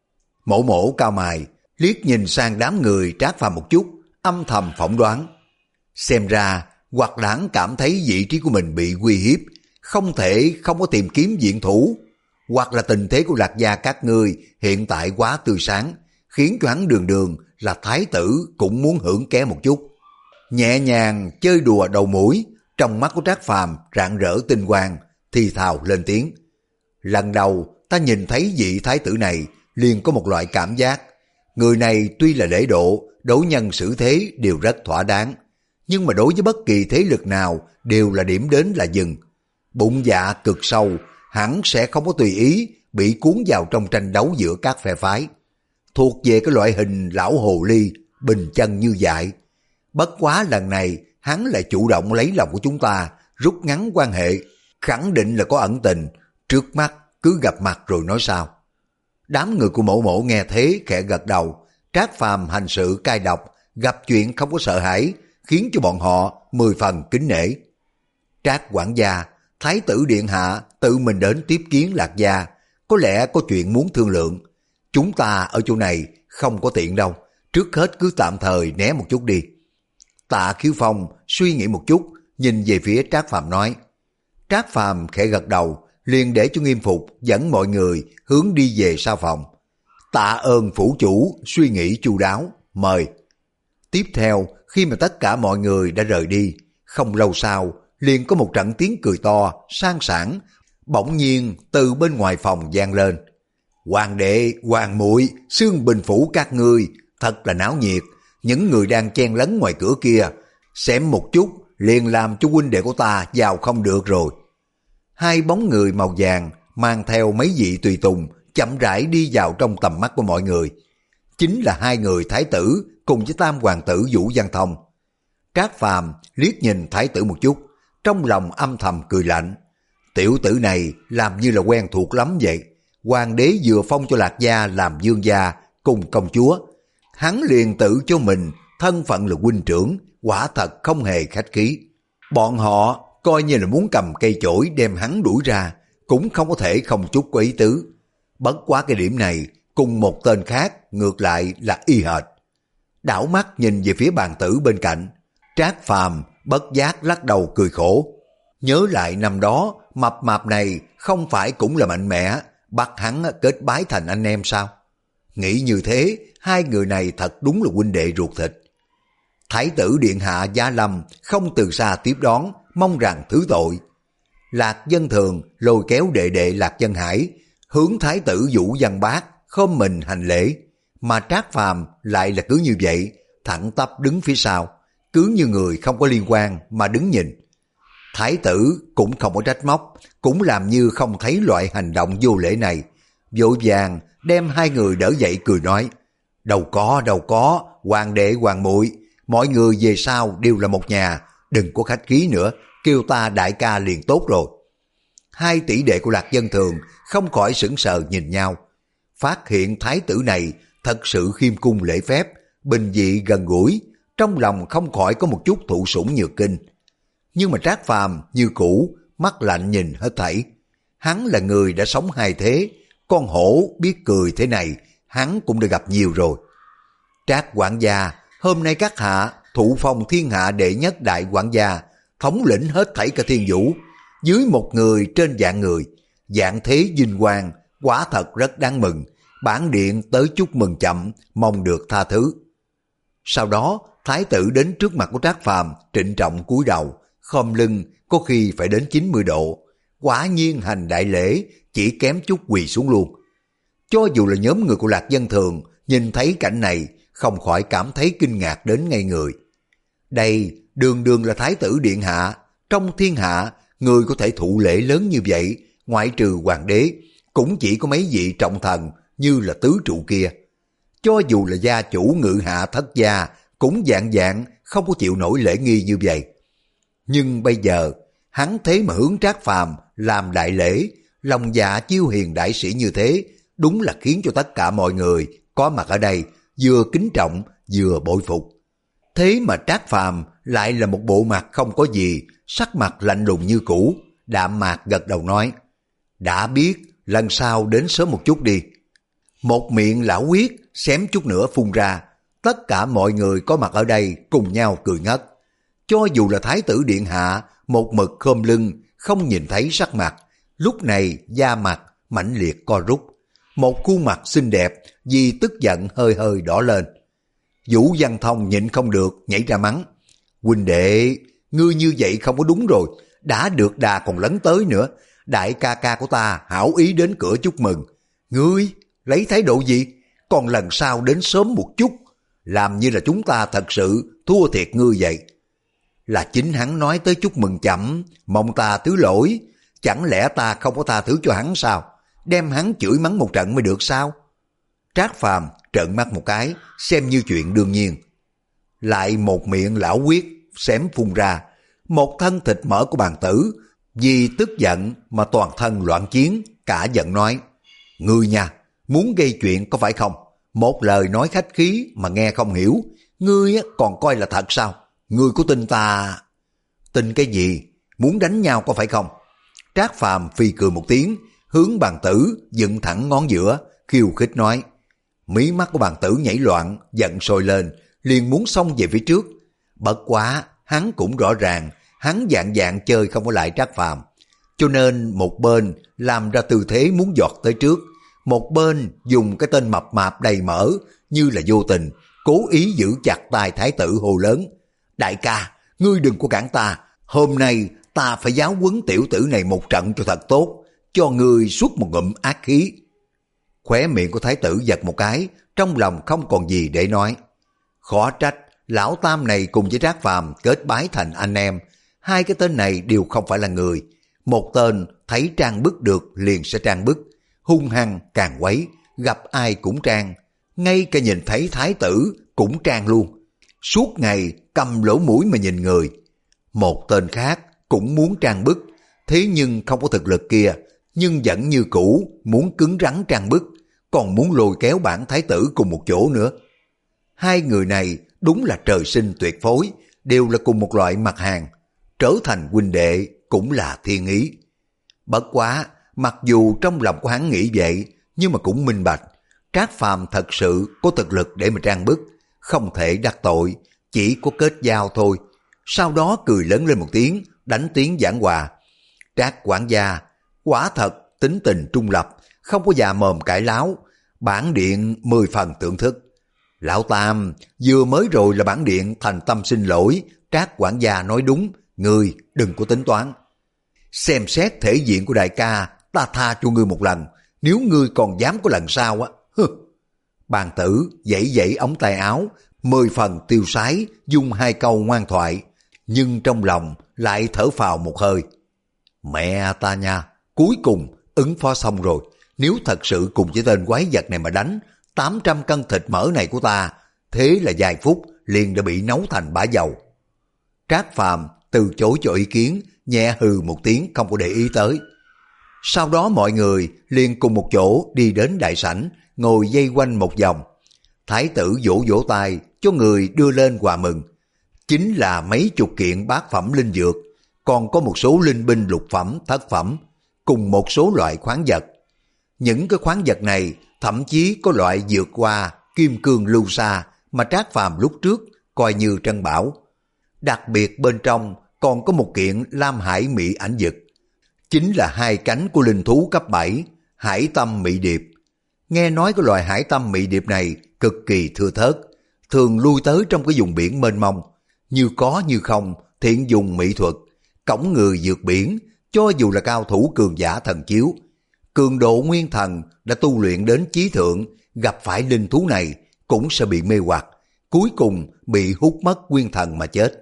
Speaker 1: Mổ mổ cao mày, liếc nhìn sang đám người Trác Phàm một chút, âm thầm phỏng đoán. Xem ra, hoặc lãng cảm thấy vị trí của mình bị uy hiếp, không thể không có tìm kiếm viện thủ, hoặc là tình thế của Lạc Gia các ngươi hiện tại quá tươi sáng, khiến cho hắn đường đường là thái tử cũng muốn hưởng ké một chút. Nhẹ nhàng chơi đùa đầu mũi, trong mắt của Trác Phàm rạng rỡ tinh quang, thì thào lên tiếng. Lần đầu ta nhìn thấy vị thái tử này liền có một loại cảm giác, người này tuy là lễ độ, đối nhân xử thế đều rất thỏa đáng, nhưng mà đối với bất kỳ thế lực nào đều là điểm đến là dừng. Bụng dạ cực sâu, hẳn sẽ không có tùy ý bị cuốn vào trong tranh đấu giữa các phe phái. Thuộc về cái loại hình lão hồ ly, bình chân như vậy. Bất quá lần này hắn lại chủ động lấy lòng của chúng ta, rút ngắn quan hệ, khẳng định là có ẩn tình, trước mắt cứ gặp mặt rồi nói sao. Đám người của Mộ Mộ nghe thế khẽ gật đầu. Trác Phàm hành sự cay độc, gặp chuyện không có sợ hãi, khiến cho bọn họ mười phần kính nể. Trác quản gia, thái tử điện hạ tự mình đến tiếp kiến Lạc Gia, có lẽ có chuyện muốn thương lượng. Chúng ta ở chỗ này không có tiện đâu, trước hết cứ tạm thời né một chút đi. Tạ Khiếu Phong suy nghĩ một chút, nhìn về phía Trác Phàm nói. Trác Phàm khẽ gật đầu, liền để cho Nghiêm Phục dẫn mọi người hướng đi về sau phòng. Tạ ơn phủ chủ suy nghĩ chu đáo, mời. Tiếp theo, khi mà tất cả mọi người đã rời đi, không lâu sau liền có một trận tiếng cười to, sang sảng, bỗng nhiên từ bên ngoài phòng vang lên. Hoàng đệ, hoàng muội, Xương Bình phủ các ngươi, thật là náo nhiệt. Những người đang chen lấn ngoài cửa kia, xem một chút liền làm cho huynh đệ của ta vào không được rồi. Hai bóng người màu vàng mang theo mấy vị tùy tùng chậm rãi đi vào trong tầm mắt của mọi người. Chính là hai người thái tử cùng với tam hoàng tử Vũ Văn Thông. Trác Phàm liếc nhìn thái tử một chút, trong lòng âm thầm cười lạnh. Tiểu tử này làm như là quen thuộc lắm vậy. Hoàng đế vừa phong cho Lạc Gia làm vương gia cùng công chúa, hắn liền tự cho mình thân phận là huynh trưởng, quả thật không hề khách khí. Bọn họ coi như là muốn cầm cây chổi đem hắn đuổi ra, cũng không có thể không chút có ý tứ. Bất quá cái điểm này cùng một tên khác ngược lại là y hệt. Đảo mắt nhìn về phía bàn tử bên cạnh, Trác Phàm bất giác lắc đầu cười khổ. Nhớ lại năm đó mập mạp này không phải cũng là mạnh mẽ bắt hắn kết bái thành anh em sao? Nghĩ như thế, hai người này thật đúng là huynh đệ ruột thịt. Thái tử điện hạ Giá Lâm không từ xa tiếp đón, mong rằng thứ tội. Lạc Dân Thường lôi kéo đệ đệ Lạc Dân Hải hướng thái tử Vũ Văn Bác khom mình hành lễ, mà Trác Phàm lại là cứ như vậy, thẳng tắp đứng phía sau, cứ như người không có liên quan mà đứng nhìn. Thái tử cũng không có trách móc, cũng làm như không thấy loại hành động vô lễ này, vội vàng đem hai người đỡ dậy cười nói. Đâu có, đâu có, hoàng đệ hoàng muội, mọi người về sau đều là một nhà, đừng có khách khí nữa, kêu ta đại ca liền tốt rồi. Hai tỷ đệ của Lạc Dân Thường không khỏi sững sờ nhìn nhau, phát hiện thái tử này thật sự khiêm cung lễ phép, bình dị gần gũi, trong lòng không khỏi có một chút thụ sủng nhược kinh. Nhưng mà Trác Phàm như cũ, mắt lạnh nhìn hết thảy. Hắn là người đã sống hai thế, con hổ biết cười thế này, hắn cũng đã gặp nhiều rồi. Trác quản gia, hôm nay các hạ thụ phong thiên hạ đệ nhất đại quản gia, thống lĩnh hết thảy cả thiên vũ, dưới một người trên vạn người, vạn thế vinh quang, quả thật rất đáng mừng. Bản điện tới chúc mừng chậm, mong được tha thứ. Sau đó, thái tử đến trước mặt của Trác Phàm, trịnh trọng cúi đầu, khom lưng, có khi phải đến chín mươi độ. Quả nhiên hành đại lễ, chỉ kém chút quỳ xuống luôn. Cho dù là nhóm người của Lạc Dân Thường, nhìn thấy cảnh này, không khỏi cảm thấy kinh ngạc đến ngây người. Đây, đường đường là thái tử điện hạ, trong thiên hạ, người có thể thụ lễ lớn như vậy, ngoại trừ hoàng đế, cũng chỉ có mấy vị trọng thần như là tứ trụ kia. Cho dù là gia chủ ngự hạ thất gia, cũng dạng dạng không có chịu nổi lễ nghi như vậy. Nhưng bây giờ, hắn thế mà hướng Trác Phàm làm đại lễ, lòng dạ chiêu hiền đại sĩ như thế, đúng là khiến cho tất cả mọi người có mặt ở đây vừa kính trọng vừa bội phục. Thế mà Trác Phàm lại là một bộ mặt không có gì, sắc mặt lạnh lùng như cũ, đạm mạc gật đầu nói, đã biết, lần sau đến sớm một chút đi. Một miệng lão huyết xém chút nữa phun ra, tất cả mọi người có mặt ở đây cùng nhau cười ngất. Cho dù là Thái tử điện hạ, một mực khom lưng, không nhìn thấy sắc mặt, lúc này da mặt mãnh liệt co rút. Một khuôn mặt xinh đẹp vì tức giận hơi hơi đỏ lên. Vũ Văn Thông nhịn không được nhảy ra mắng, huynh đệ, ngươi như vậy không có đúng rồi, đã được đà còn lấn tới nữa. Đại ca ca của ta hảo ý đến cửa chúc mừng, ngươi lấy thái độ gì? Còn lần sau đến sớm một chút, làm như là chúng ta thật sự thua thiệt ngươi vậy. Là chính hắn nói tới chúc mừng chậm, mong ta thứ lỗi, chẳng lẽ ta không có tha thứ cho hắn sao? Đem hắn chửi mắng một trận mới được sao? Trác Phàm trợn mắt một cái, xem như chuyện đương nhiên. Lại một miệng lão huyết xém phun ra, một thân thịt mỡ của bàn tử, vì tức giận mà toàn thân loạn chiến, cả giận nói, ngươi nha, muốn gây chuyện có phải không? Một lời nói khách khí mà nghe không hiểu, ngươi còn coi là thật sao? Ngươi có tin ta? Tin cái gì? Muốn đánh nhau có phải không? Trác Phàm phi cười một tiếng, hướng bàn tử dựng thẳng ngón giữa, khiêu khích nói. Mí mắt của bàn tử nhảy loạn, giận sôi lên, liền muốn xông về phía trước. Bất quá, hắn cũng rõ ràng, hắn dạng dạng chơi không có lại Trác Phàm, cho nên một bên làm ra tư thế muốn giọt tới trước, một bên dùng cái tên mập mạp đầy mỡ như là vô tình, cố ý giữ chặt tay thái tử hô lớn. Đại ca, ngươi đừng có cản ta, hôm nay ta phải giáo huấn tiểu tử này một trận cho thật tốt, cho ngươi suốt một ngụm ác khí. Khóe miệng của thái tử giật một cái, trong lòng không còn gì để nói. Khó trách, lão tam này cùng với Trác Phàm kết bái thành anh em, hai cái tên này đều không phải là người. Một tên thấy trang bức được liền sẽ trang bức, hung hăng càng quấy, gặp ai cũng trang, ngay cả nhìn thấy thái tử cũng trang luôn. Suốt ngày cầm lỗ mũi mà nhìn người. Một tên khác cũng muốn trang bức, thế nhưng không có thực lực kia, nhưng vẫn như cũ muốn cứng rắn trang bức, còn muốn lôi kéo bản thái tử cùng một chỗ nữa. Hai người này đúng là trời sinh tuyệt phối, đều là cùng một loại mặt hàng, trở thành huynh đệ cũng là thiên ý. Bất quá, mặc dù trong lòng của hắn nghĩ vậy, nhưng mà cũng minh bạch, Trác Phàm thật sự có thực lực để mà trang bức, không thể đắc tội, chỉ có kết giao thôi. Sau đó cười lớn lên một tiếng, đánh tiếng giảng hòa. Trác quản gia, quả thật tính tình trung lập, không có già mồm cãi láo, bản điện mười phần thưởng thức. Lão Tam, vừa mới rồi là bản điện thành tâm xin lỗi, Trác quản gia nói đúng, ngươi đừng có tính toán. Xem xét thể diện của đại ca, ta tha cho ngươi một lần, nếu ngươi còn dám có lần sau á, hừ. Bàn tử dãy dãy ống tay áo, mười phần tiêu sái, dùng hai câu ngoan thoại, nhưng trong lòng lại thở phào một hơi. Mẹ ta nha, cuối cùng ứng phó xong rồi, nếu thật sự cùng với tên quái vật này mà đánh, tám trăm cân thịt mỡ này của ta, thế là vài phút liền đã bị nấu thành bã dầu. Trác Phàm từ chối cho ý kiến, nhẹ hừ một tiếng không có để ý tới. Sau đó mọi người liền cùng một chỗ đi đến đại sảnh, ngồi dây quanh một vòng. Thái tử vỗ vỗ tay cho người đưa lên quà mừng. Chính là mấy chục kiện bát phẩm linh dược, còn có một số linh binh lục phẩm, thất phẩm, cùng một số loại khoáng vật. Những cái khoáng vật này thậm chí có loại vượt qua kim cương lưu sa mà Trác Phàm lúc trước coi như trân bảo. Đặc biệt bên trong còn có một kiện Lam Hải Mị ảnh dực, chính là hai cánh của linh thú cấp bảy, Hải Tâm Mị Điệp. Nghe nói cái loài Hải Tâm Mị Điệp này cực kỳ thưa thớt, thường lui tới trong cái vùng biển mênh mông, như có như không, thiện dùng mỹ thuật, cõng người vượt biển, cho dù là cao thủ cường giả thần chiếu, cường độ nguyên thần đã tu luyện đến chí thượng, gặp phải linh thú này cũng sẽ bị mê hoặc, cuối cùng bị hút mất nguyên thần mà chết.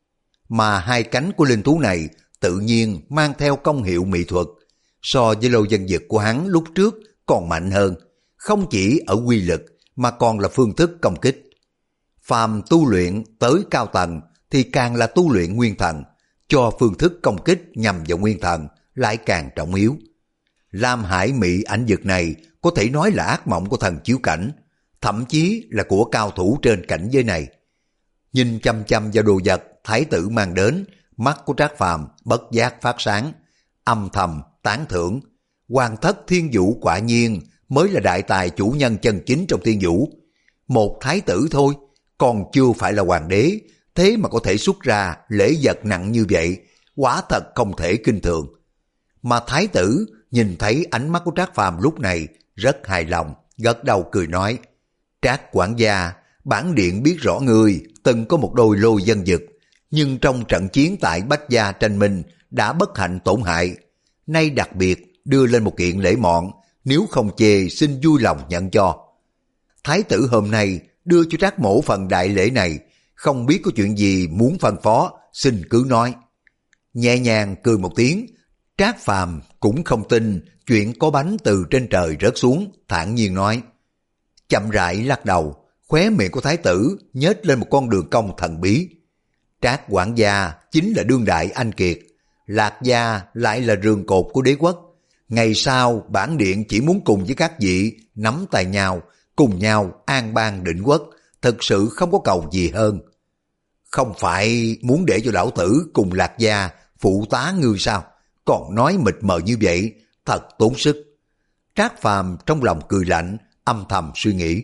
Speaker 1: Mà hai cánh của linh thú này tự nhiên mang theo công hiệu mỹ thuật, so với lô dân dực của hắn lúc trước còn mạnh hơn, không chỉ ở quy lực mà còn là phương thức công kích. Phàm tu luyện tới cao tầng thì càng là tu luyện nguyên thần, cho phương thức công kích nhằm vào nguyên thần lại càng trọng yếu. Lam Hải Mị ảnh dực này có thể nói là ác mộng của thần chiếu cảnh, thậm chí là của cao thủ trên cảnh giới này. Nhìn chăm chăm vào đồ vật thái tử mang đến, mắt của Trác Phàm bất giác phát sáng, âm thầm tán thưởng. Hoàng thất Thiên Vũ quả nhiên mới là đại tài chủ nhân chân chính trong Thiên Vũ. Một thái tử thôi, còn chưa phải là hoàng đế, thế mà có thể xuất ra lễ vật nặng như vậy, quả thật không thể kinh thường. Mà thái tử nhìn thấy ánh mắt của Trác Phàm lúc này rất hài lòng, gật đầu cười nói: Trác quản gia, bản điện biết rõ người từng có một đôi lôi dân dực, nhưng trong trận chiến tại Bách Gia tranh minh đã bất hạnh tổn hại. Nay đặc biệt đưa lên một kiện lễ mọn, nếu không chê xin vui lòng nhận cho. Thái tử hôm nay đưa cho Trác mỗ phần đại lễ này, không biết có chuyện gì muốn phân phó, xin cứ nói. Nhẹ nhàng cười một tiếng, Trác Phàm cũng không tin chuyện có bánh từ trên trời rớt xuống, thản nhiên nói. Chậm rãi lắc đầu, khóe miệng của thái tử nhếch lên một con đường cong thần bí. Trác quản gia chính là đương đại anh kiệt, Lạc gia lại là rường cột của đế quốc. Ngày sau bản điện chỉ muốn cùng với các vị nắm tay nhau, cùng nhau an bang định quốc, thực sự không có cầu gì hơn. Không phải muốn để cho lão tử cùng Lạc gia phụ tá ngươi sao? Còn nói mịt mờ như vậy, thật tốn sức. Trác Phàm trong lòng cười lạnh, âm thầm suy nghĩ.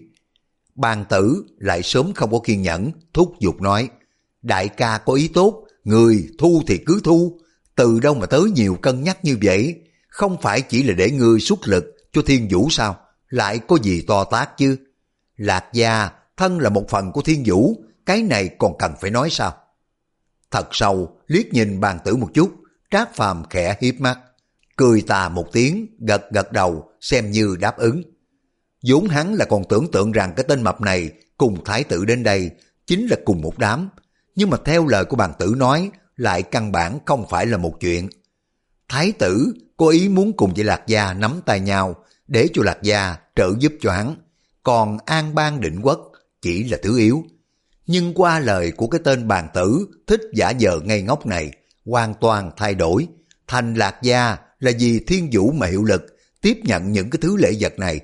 Speaker 1: Bàn tử lại sớm không có kiên nhẫn, thúc giục nói. Đại ca có ý tốt, người thu thì cứ thu. Từ đâu mà tới nhiều cân nhắc như vậy? Không phải chỉ là để ngươi xuất lực cho Thiên Vũ sao? Lại có gì to tát chứ? Lạc gia thân là một phần của Thiên Vũ, cái này còn cần phải nói sao? Thật sâu liếc nhìn bàn tử một chút, Trác Phàm khẽ hiếp mắt, cười tà một tiếng, gật gật đầu xem như đáp ứng. Vốn hắn là còn tưởng tượng rằng cái tên mập này cùng thái tử đến đây chính là cùng một đám, nhưng mà theo lời của bàn tử nói lại căn bản không phải là một chuyện. Thái tử có ý muốn cùng với Lạc gia nắm tay nhau để cho Lạc gia trợ giúp cho hắn, còn an bang định quốc chỉ là thứ yếu. Nhưng qua lời của cái tên bàn tử thích giả vờ ngây ngốc này, hoàn toàn thay đổi, thành Lạc gia là vì Thiên Vũ mà hiệu lực tiếp nhận những cái thứ lễ vật này.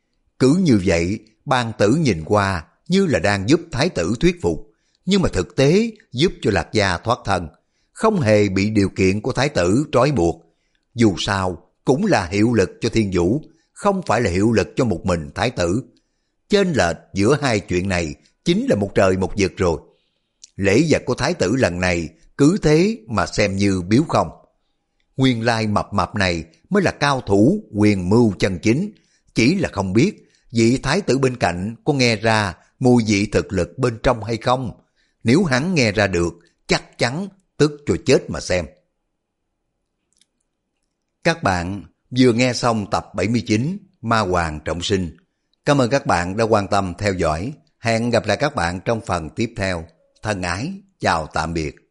Speaker 1: Cứ như vậy, bàn tử nhìn qua như là đang giúp thái tử thuyết phục, nhưng mà thực tế giúp cho Lạc gia thoát thân, không hề bị điều kiện của thái tử trói buộc. Dù sao cũng là hiệu lực cho Thiên Vũ, không phải là hiệu lực cho một mình thái tử. Chênh lệch giữa hai chuyện này chính là một trời một vực rồi. Lễ vật của thái tử lần này cứ thế mà xem như biếu không. Nguyên lai mập mập này mới là cao thủ quyền mưu chân chính, chỉ là không biết vị thái tử bên cạnh có nghe ra mùi vị thực lực bên trong hay không. Nếu hắn nghe ra được, chắc chắn tức cho chết mà xem. Các bạn vừa nghe xong tập bảy mươi chín Ma Hoàng Trọng Sinh. Cảm ơn các bạn đã quan tâm theo dõi. Hẹn gặp lại các bạn trong phần tiếp theo. Thân ái, chào tạm biệt.